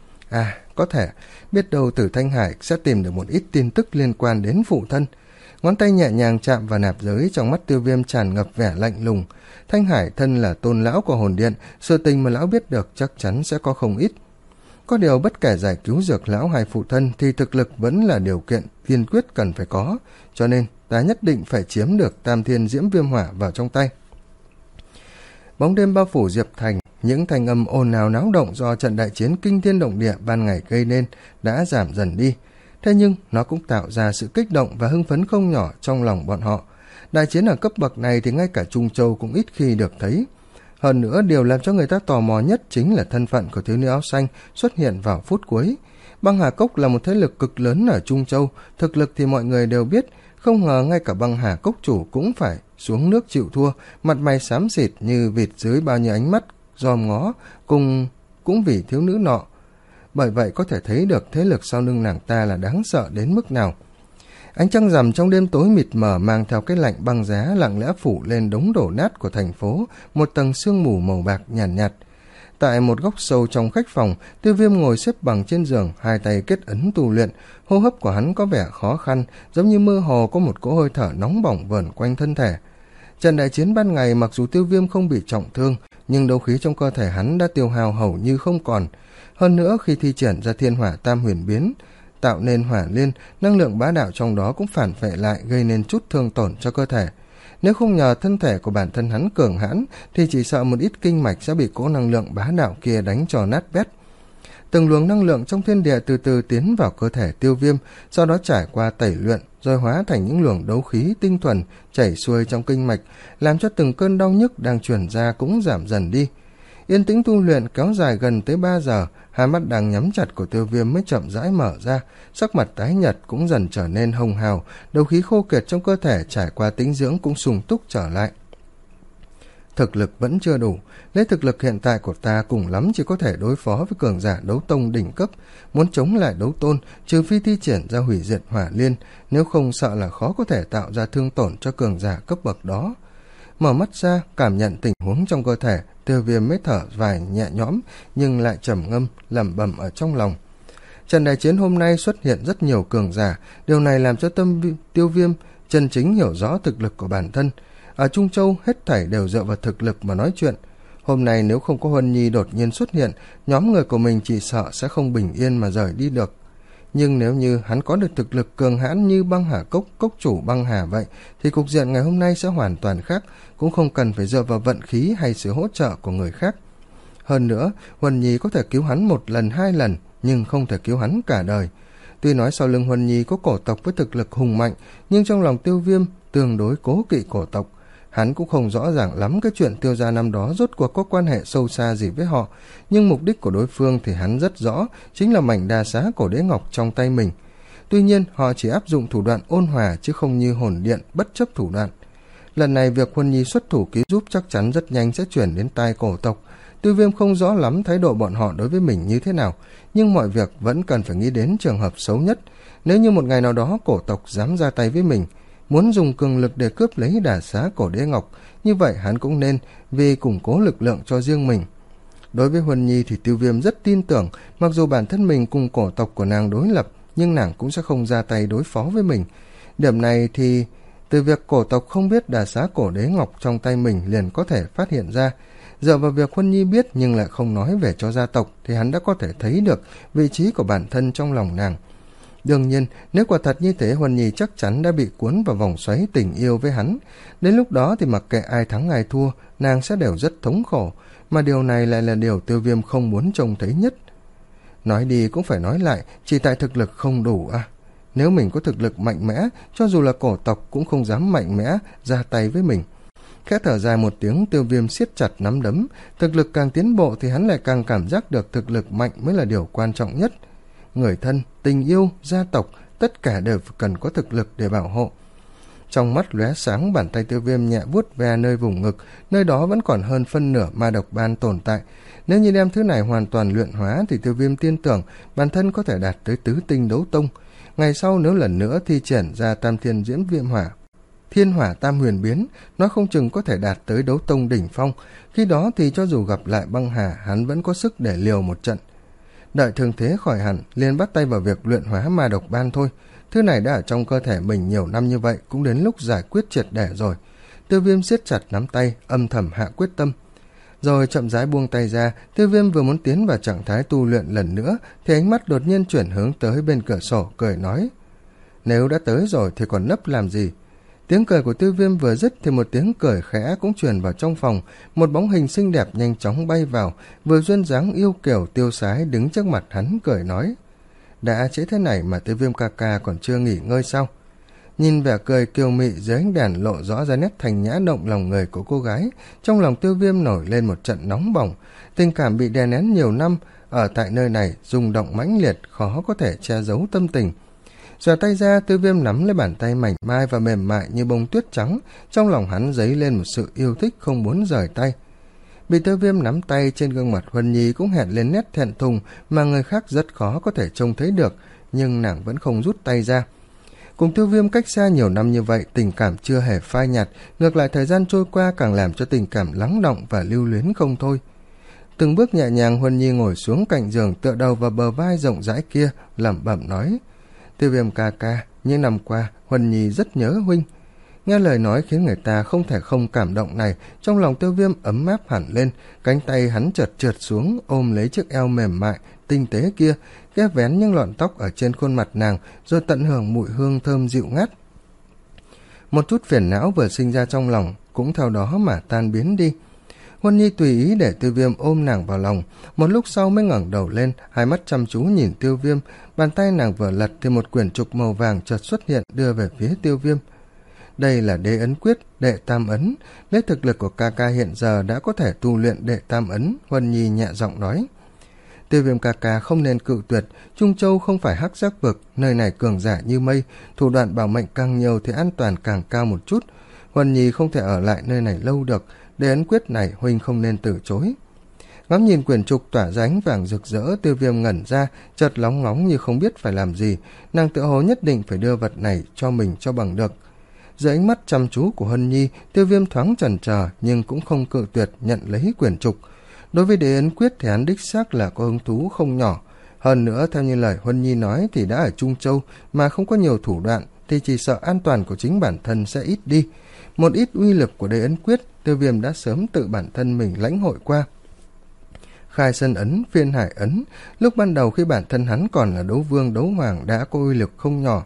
[SPEAKER 1] À, có thể, biết đâu Tử Thanh Hải sẽ tìm được một ít tin tức liên quan đến phụ thân. Ngón tay nhẹ nhàng chạm vào nạp giới, trong mắt Tiêu Viêm tràn ngập vẻ lạnh lùng. Thanh Hải thân là tôn lão của hồn điện, sự tình mà lão biết được chắc chắn sẽ có không ít. Có điều bất kể giải cứu Dược lão hay phụ thân thì thực lực vẫn là điều kiện tiên quyết cần phải có, cho nên ta nhất định phải chiếm được Tam Thiên Diễm Viêm Hỏa vào trong tay. Bóng đêm bao phủ Diệp Thành, những thanh âm ồn ào náo động do trận đại chiến kinh thiên động địa ban ngày gây nên đã giảm dần đi. Thế nhưng nó cũng tạo ra sự kích động và hưng phấn không nhỏ trong lòng bọn họ. Đại chiến ở cấp bậc này thì ngay cả Trung Châu cũng ít khi được thấy. Hơn nữa, điều làm cho người ta tò mò nhất chính là thân phận của thiếu nữ áo xanh xuất hiện vào phút cuối. Băng Hà Cốc là một thế lực cực lớn ở Trung Châu, thực lực thì mọi người đều biết, không ngờ ngay cả Băng Hà Cốc chủ cũng phải xuống nước chịu thua, mặt mày xám xịt như vịt dưới bao nhiêu ánh mắt dòm ngó, cùng cũng vì thiếu nữ nọ. Bởi vậy có thể thấy được thế lực sau lưng nàng ta là đáng sợ đến mức nào. Ánh trăng rằm trong đêm tối mịt mờ mang theo cái lạnh băng giá lặng lẽ phủ lên đống đổ nát của thành phố, một tầng sương mù màu bạc nhàn nhạt, nhạt. Tại một góc sâu trong khách phòng, Tiêu Viêm ngồi xếp bằng trên giường, hai tay kết ấn tu luyện. Hô hấp của hắn có vẻ khó khăn, giống như mơ hồ có một cỗ hơi thở nóng bỏng vờn quanh thân thể. Trận đại chiến ban ngày mặc dù Tiêu Viêm không bị trọng thương, nhưng đấu khí trong cơ thể hắn đã tiêu hao hầu như không còn. Hơn nữa, khi thi triển ra thiên hỏa tam huyền biến, tạo nên hỏa liên, năng lượng bá đạo trong đó cũng phản phệ lại, gây nên chút thương tổn cho cơ thể. Nếu không nhờ thân thể của bản thân hắn cường hãn, thì chỉ sợ một ít kinh mạch sẽ bị cỗ năng lượng bá đạo kia đánh cho nát bét. Từng luồng năng lượng trong thiên địa từ từ tiến vào cơ thể Tiêu Viêm, sau đó trải qua tẩy luyện, rồi hóa thành những luồng đấu khí tinh thuần chảy xuôi trong kinh mạch, làm cho từng cơn đau nhức đang truyền ra cũng giảm dần đi. Yên tĩnh tu luyện kéo dài gần tới ba giờ, hai mắt đang nhắm chặt của Tiêu Viêm mới chậm rãi mở ra, sắc mặt tái nhợt cũng dần trở nên hồng hào, đấu khí khô kiệt trong cơ thể trải qua tĩnh dưỡng cũng sung túc trở lại. Thực lực vẫn chưa đủ, lấy thực lực hiện tại của ta cùng lắm chỉ có thể đối phó với cường giả đấu tông đỉnh cấp, muốn chống lại đấu tôn trừ phi thi triển ra hủy diệt hỏa liên, nếu không sợ là khó có thể tạo ra thương tổn cho cường giả cấp bậc đó. Mở mắt ra, cảm nhận tình huống trong cơ thể, Tiêu Viêm mới thở vài nhẹ nhõm, nhưng lại trầm ngâm, lẩm bẩm ở trong lòng. Trận đại chiến hôm nay xuất hiện rất nhiều cường giả, điều này làm cho tâm vi, Tiêu Viêm chân chính hiểu rõ thực lực của bản thân. Ở Trung Châu, hết thảy đều dựa vào thực lực mà nói chuyện. Hôm nay nếu không có Huân Nhi đột nhiên xuất hiện, nhóm người của mình chỉ sợ sẽ không bình yên mà rời đi được. Nhưng nếu như hắn có được thực lực cường hãn như băng hà cốc, cốc chủ băng hà vậy, thì cục diện ngày hôm nay sẽ hoàn toàn khác, cũng không cần phải dựa vào vận khí hay sự hỗ trợ của người khác. Hơn nữa, Huân Nhi có thể cứu hắn một lần hai lần, nhưng không thể cứu hắn cả đời. Tuy nói sau lưng Huân Nhi có cổ tộc với thực lực hùng mạnh, nhưng trong lòng Tiêu Viêm tương đối cố kỵ cổ tộc. Hắn cũng không rõ ràng lắm cái chuyện Tiêu gia năm đó rốt cuộc có quan hệ sâu xa gì với họ, nhưng mục đích của đối phương thì hắn rất rõ, chính là mảnh đà xá cổ đế ngọc trong tay mình. Tuy nhiên, họ chỉ áp dụng thủ đoạn ôn hòa chứ không như hồn điện bất chấp thủ đoạn. Lần này việc Huân Nhi xuất thủ cứu giúp chắc chắn rất nhanh sẽ chuyển đến tai cổ tộc. Tiêu Viêm không rõ lắm thái độ bọn họ đối với mình như thế nào, nhưng mọi việc vẫn cần phải nghĩ đến trường hợp xấu nhất. Nếu như một ngày nào đó cổ tộc dám ra tay với mình, muốn dùng cường lực để cướp lấy đà xá cổ đế ngọc, như vậy hắn cũng nên, vì củng cố lực lượng cho riêng mình. Đối với Huân Nhi thì Tiêu Viêm rất tin tưởng, mặc dù bản thân mình cùng cổ tộc của nàng đối lập, nhưng nàng cũng sẽ không ra tay đối phó với mình. Điểm này thì từ việc cổ tộc không biết đà xá cổ đế ngọc trong tay mình liền có thể phát hiện ra. Dựa vào việc Huân Nhi biết nhưng lại không nói về cho gia tộc, thì hắn đã có thể thấy được vị trí của bản thân trong lòng nàng. Đương nhiên, nếu quả thật như thế, Huân Nhi chắc chắn đã bị cuốn vào vòng xoáy tình yêu với hắn. Đến lúc đó thì mặc kệ ai thắng ai thua, nàng sẽ đều rất thống khổ, mà điều này lại là điều Tiêu Viêm không muốn trông thấy nhất. Nói đi cũng phải nói lại, chỉ tại thực lực không đủ à. Nếu mình có thực lực mạnh mẽ, cho dù là cổ tộc cũng không dám mạnh mẽ ra tay với mình. Khẽ thở dài một tiếng, Tiêu Viêm siết chặt nắm đấm. Thực lực càng tiến bộ thì hắn lại càng cảm giác được thực lực mạnh mới là điều quan trọng nhất. Người thân, tình yêu, gia tộc, tất cả đều cần có thực lực để bảo hộ. Trong mắt lóe sáng, bàn tay Tiêu Viêm nhẹ vuốt ve nơi vùng ngực, nơi đó vẫn còn hơn phân nửa ma độc ban tồn tại. Nếu như đem thứ này hoàn toàn luyện hóa thì Tiêu Viêm tin tưởng bản thân có thể đạt tới tứ tinh đấu tông. Ngày sau nếu lần nữa thi triển ra tam thiên diễm viêm hỏa, thiên hỏa tam huyền biến, nó không chừng có thể đạt tới đấu tông đỉnh phong. Khi đó thì cho dù gặp lại băng hà, hắn vẫn có sức để liều một trận. Đợi thương thế khỏi hẳn, liền bắt tay vào việc luyện hóa ma độc ban thôi. Thứ này đã ở trong cơ thể mình nhiều năm như vậy, cũng đến lúc giải quyết triệt để rồi. Tiêu Viêm siết chặt nắm tay, âm thầm hạ quyết tâm. Rồi chậm rãi buông tay ra. Tiêu Viêm vừa muốn tiến vào trạng thái tu luyện lần nữa, thì ánh mắt đột nhiên chuyển hướng tới bên cửa sổ, cười nói: nếu đã tới rồi thì còn nấp làm gì? Tiếng cười của Tiêu Viêm vừa dứt thì một tiếng cười khẽ cũng truyền vào trong phòng. Một bóng hình xinh đẹp nhanh chóng bay vào, vừa duyên dáng yêu kiều tiêu sái đứng trước mặt hắn cười nói: đã trễ thế này mà Tiêu Viêm ca ca còn chưa nghỉ ngơi sao? Nhìn vẻ cười kiều mị dưới ánh đèn lộ rõ ra nét thành nhã động lòng người của cô gái, trong lòng Tiêu Viêm nổi lên một trận nóng bỏng. Tình cảm bị đè nén nhiều năm ở tại nơi này rung động mãnh liệt, khó có thể che giấu tâm tình. Giở tay ra, Tiêu Viêm nắm lấy bàn tay mảnh mai và mềm mại như bông tuyết trắng, trong lòng hắn dấy lên một sự yêu thích không muốn rời tay. Bị Tiêu Viêm nắm tay, trên gương mặt Huân Nhi cũng hẹn lên nét thẹn thùng mà người khác rất khó có thể trông thấy được, nhưng nàng vẫn không rút tay ra. Cùng Tiêu Viêm cách xa nhiều năm như vậy, tình cảm chưa hề phai nhạt, ngược lại thời gian trôi qua càng làm cho tình cảm lắng đọng và lưu luyến không thôi. Từng bước nhẹ nhàng, Huân Nhi ngồi xuống cạnh giường, tựa đầu vào bờ vai rộng rãi kia, lẩm bẩm nói: Tiêu Viêm ca ca, những năm qua Huân Nhi rất nhớ huynh. Nghe lời nói khiến người ta không thể không cảm động này, trong lòng Tiêu Viêm ấm áp hẳn lên, cánh tay hắn chợt trượt xuống, ôm lấy chiếc eo mềm mại tinh tế kia, ghé vén những lọn tóc ở trên khuôn mặt nàng, rồi tận hưởng mùi hương thơm dịu ngát. Một chút phiền não vừa sinh ra trong lòng cũng theo đó mà tan biến đi. Huân Nhi tùy ý để Tiêu Viêm ôm nàng vào lòng, một lúc sau mới ngẩng đầu lên, hai mắt chăm chú nhìn Tiêu Viêm. Bàn tay nàng vừa lật thì một quyển trục màu vàng chợt xuất hiện đưa về phía Tiêu Viêm. Đây là Đế Ấn Quyết, Đệ Tam Ấn. Lấy thực lực của ca ca hiện giờ đã có thể tu luyện Đệ Tam Ấn, Huân Nhi nhẹ giọng nói. Tiêu Viêm ca ca không nên cự tuyệt, Trung Châu không phải hắc giác vực, nơi này cường giả như mây, thủ đoạn bảo mệnh càng nhiều thì an toàn càng cao một chút. Huân Nhi không thể ở lại nơi này lâu được, Đế Ấn Quyết này huynh không nên từ chối. Ngắm nhìn quyển trục tỏa ra ánh vàng rực rỡ, Tiêu Viêm ngẩn ra, chợt lóng ngóng như không biết phải làm gì, nàng tự hồ nhất định phải đưa vật này cho mình cho bằng được. Dưới ánh mắt chăm chú của Huân Nhi, Tiêu Viêm thoáng chần chờ nhưng cũng không cự tuyệt nhận lấy quyển trục. Đối với Đế Ấn Quyết thì hắn đích xác là có hứng thú không nhỏ. Hơn nữa, theo như lời Huân Nhi nói thì đã ở Trung Châu mà không có nhiều thủ đoạn thì chỉ sợ an toàn của chính bản thân sẽ ít đi. Một ít uy lực của Đế Ấn Quyết, Tiêu Viêm đã sớm tự bản thân mình lãnh hội qua. Khai Sơn Ấn, Phiên Hải Ấn, lúc ban đầu khi bản thân hắn còn là đấu vương đấu hoàng đã có uy lực không nhỏ.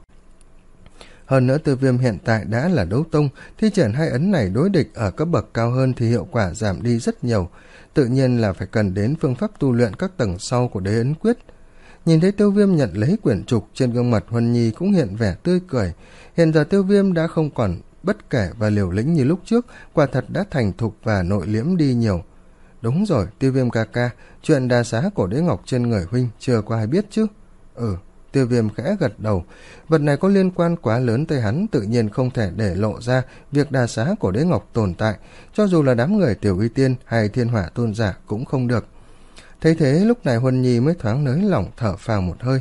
[SPEAKER 1] Hơn nữa Tiêu Viêm hiện tại đã là đấu tông, thi triển hai ấn này đối địch ở cấp bậc cao hơn thì hiệu quả giảm đi rất nhiều, tự nhiên là phải cần đến phương pháp tu luyện các tầng sau của Đế Ấn Quyết. Nhìn thấy Tiêu Viêm nhận lấy quyển trục, trên gương mặt Huân Nhi cũng hiện vẻ tươi cười. Hiện giờ Tiêu Viêm đã không còn bất kể và liều lĩnh như lúc trước, quả thật đã thành thục và nội liễm đi nhiều. Đúng rồi, Tiêu Viêm ca ca, chuyện đa xá cổ đế ngọc trên người huynh chưa có ai biết chứ? Ừ. Tiêu Viêm khẽ gật đầu, vật này có liên quan quá lớn tới hắn, tự nhiên không thể để lộ ra việc đà xá của đế ngọc tồn tại, cho dù là đám người Tiểu Uy Tiên hay Thiên Hỏa Tôn giả cũng không được. Thấy thế, lúc này Huân Nhi mới thoáng nới lỏng thở phào một hơi.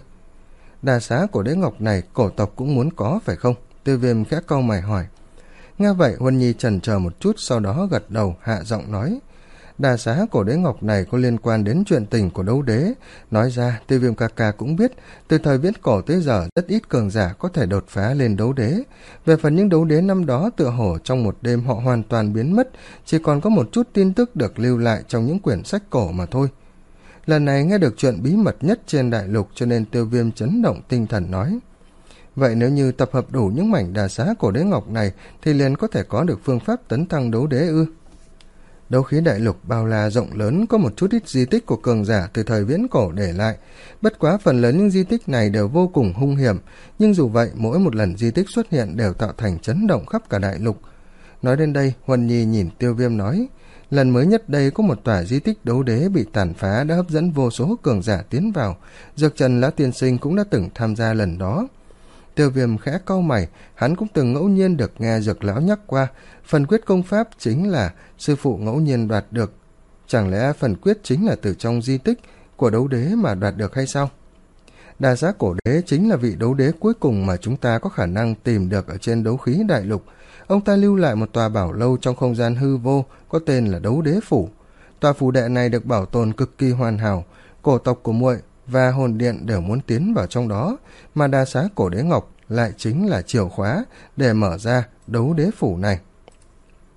[SPEAKER 1] Đà xá của đế ngọc này cổ tộc cũng muốn có phải không? Tiêu Viêm khẽ cau mày hỏi. Nghe vậy, Huân Nhi chần chờ một chút, sau đó gật đầu, hạ giọng nói. Đà xá cổ đế ngọc này có liên quan đến chuyện tình của đấu đế. Nói ra, Tiêu Viêm ca ca cũng biết, từ thời viễn cổ tới giờ rất ít cường giả có thể đột phá lên đấu đế. Về phần những đấu đế năm đó tựa hồ trong một đêm họ hoàn toàn biến mất, chỉ còn có một chút tin tức được lưu lại trong những quyển sách cổ mà thôi. Lần này nghe được chuyện bí mật nhất trên đại lục, cho nên Tiêu Viêm chấn động tinh thần nói. Vậy nếu như tập hợp đủ những mảnh đà xá cổ đế ngọc này thì liền có thể có được phương pháp tấn thăng đấu đế ư? Đấu khí đại lục bao la rộng lớn, có một chút ít di tích của cường giả từ thời viễn cổ để lại. Bất quá phần lớn những di tích này đều vô cùng hung hiểm, nhưng dù vậy mỗi một lần di tích xuất hiện đều tạo thành chấn động khắp cả đại lục. Nói đến đây, Huân Nhi nhìn Tiêu Viêm nói, lần mới nhất đây có một tòa di tích đấu đế bị tàn phá đã hấp dẫn vô số cường giả tiến vào. Dược Trần Lão Tiên Sinh cũng đã từng tham gia lần đó. Tiêu Viêm khẽ cau mày, hắn cũng từng ngẫu nhiên được nghe Dược Lão nhắc qua, phần quyết công pháp chính là sư phụ ngẫu nhiên đoạt được. Chẳng lẽ phần quyết chính là từ trong di tích của đấu đế mà đoạt được hay sao? Đà xá cổ đế chính là vị đấu đế cuối cùng mà chúng ta có khả năng tìm được ở trên đấu khí đại lục. Ông ta lưu lại một tòa bảo lâu trong không gian hư vô, có tên là đấu đế phủ. Tòa phủ đệ này được bảo tồn cực kỳ hoàn hảo, cổ tộc của muội và hồn điện đều muốn tiến vào trong đó, mà đà xá cổ đế ngọc lại chính là chìa khóa để mở ra đấu đế phủ này.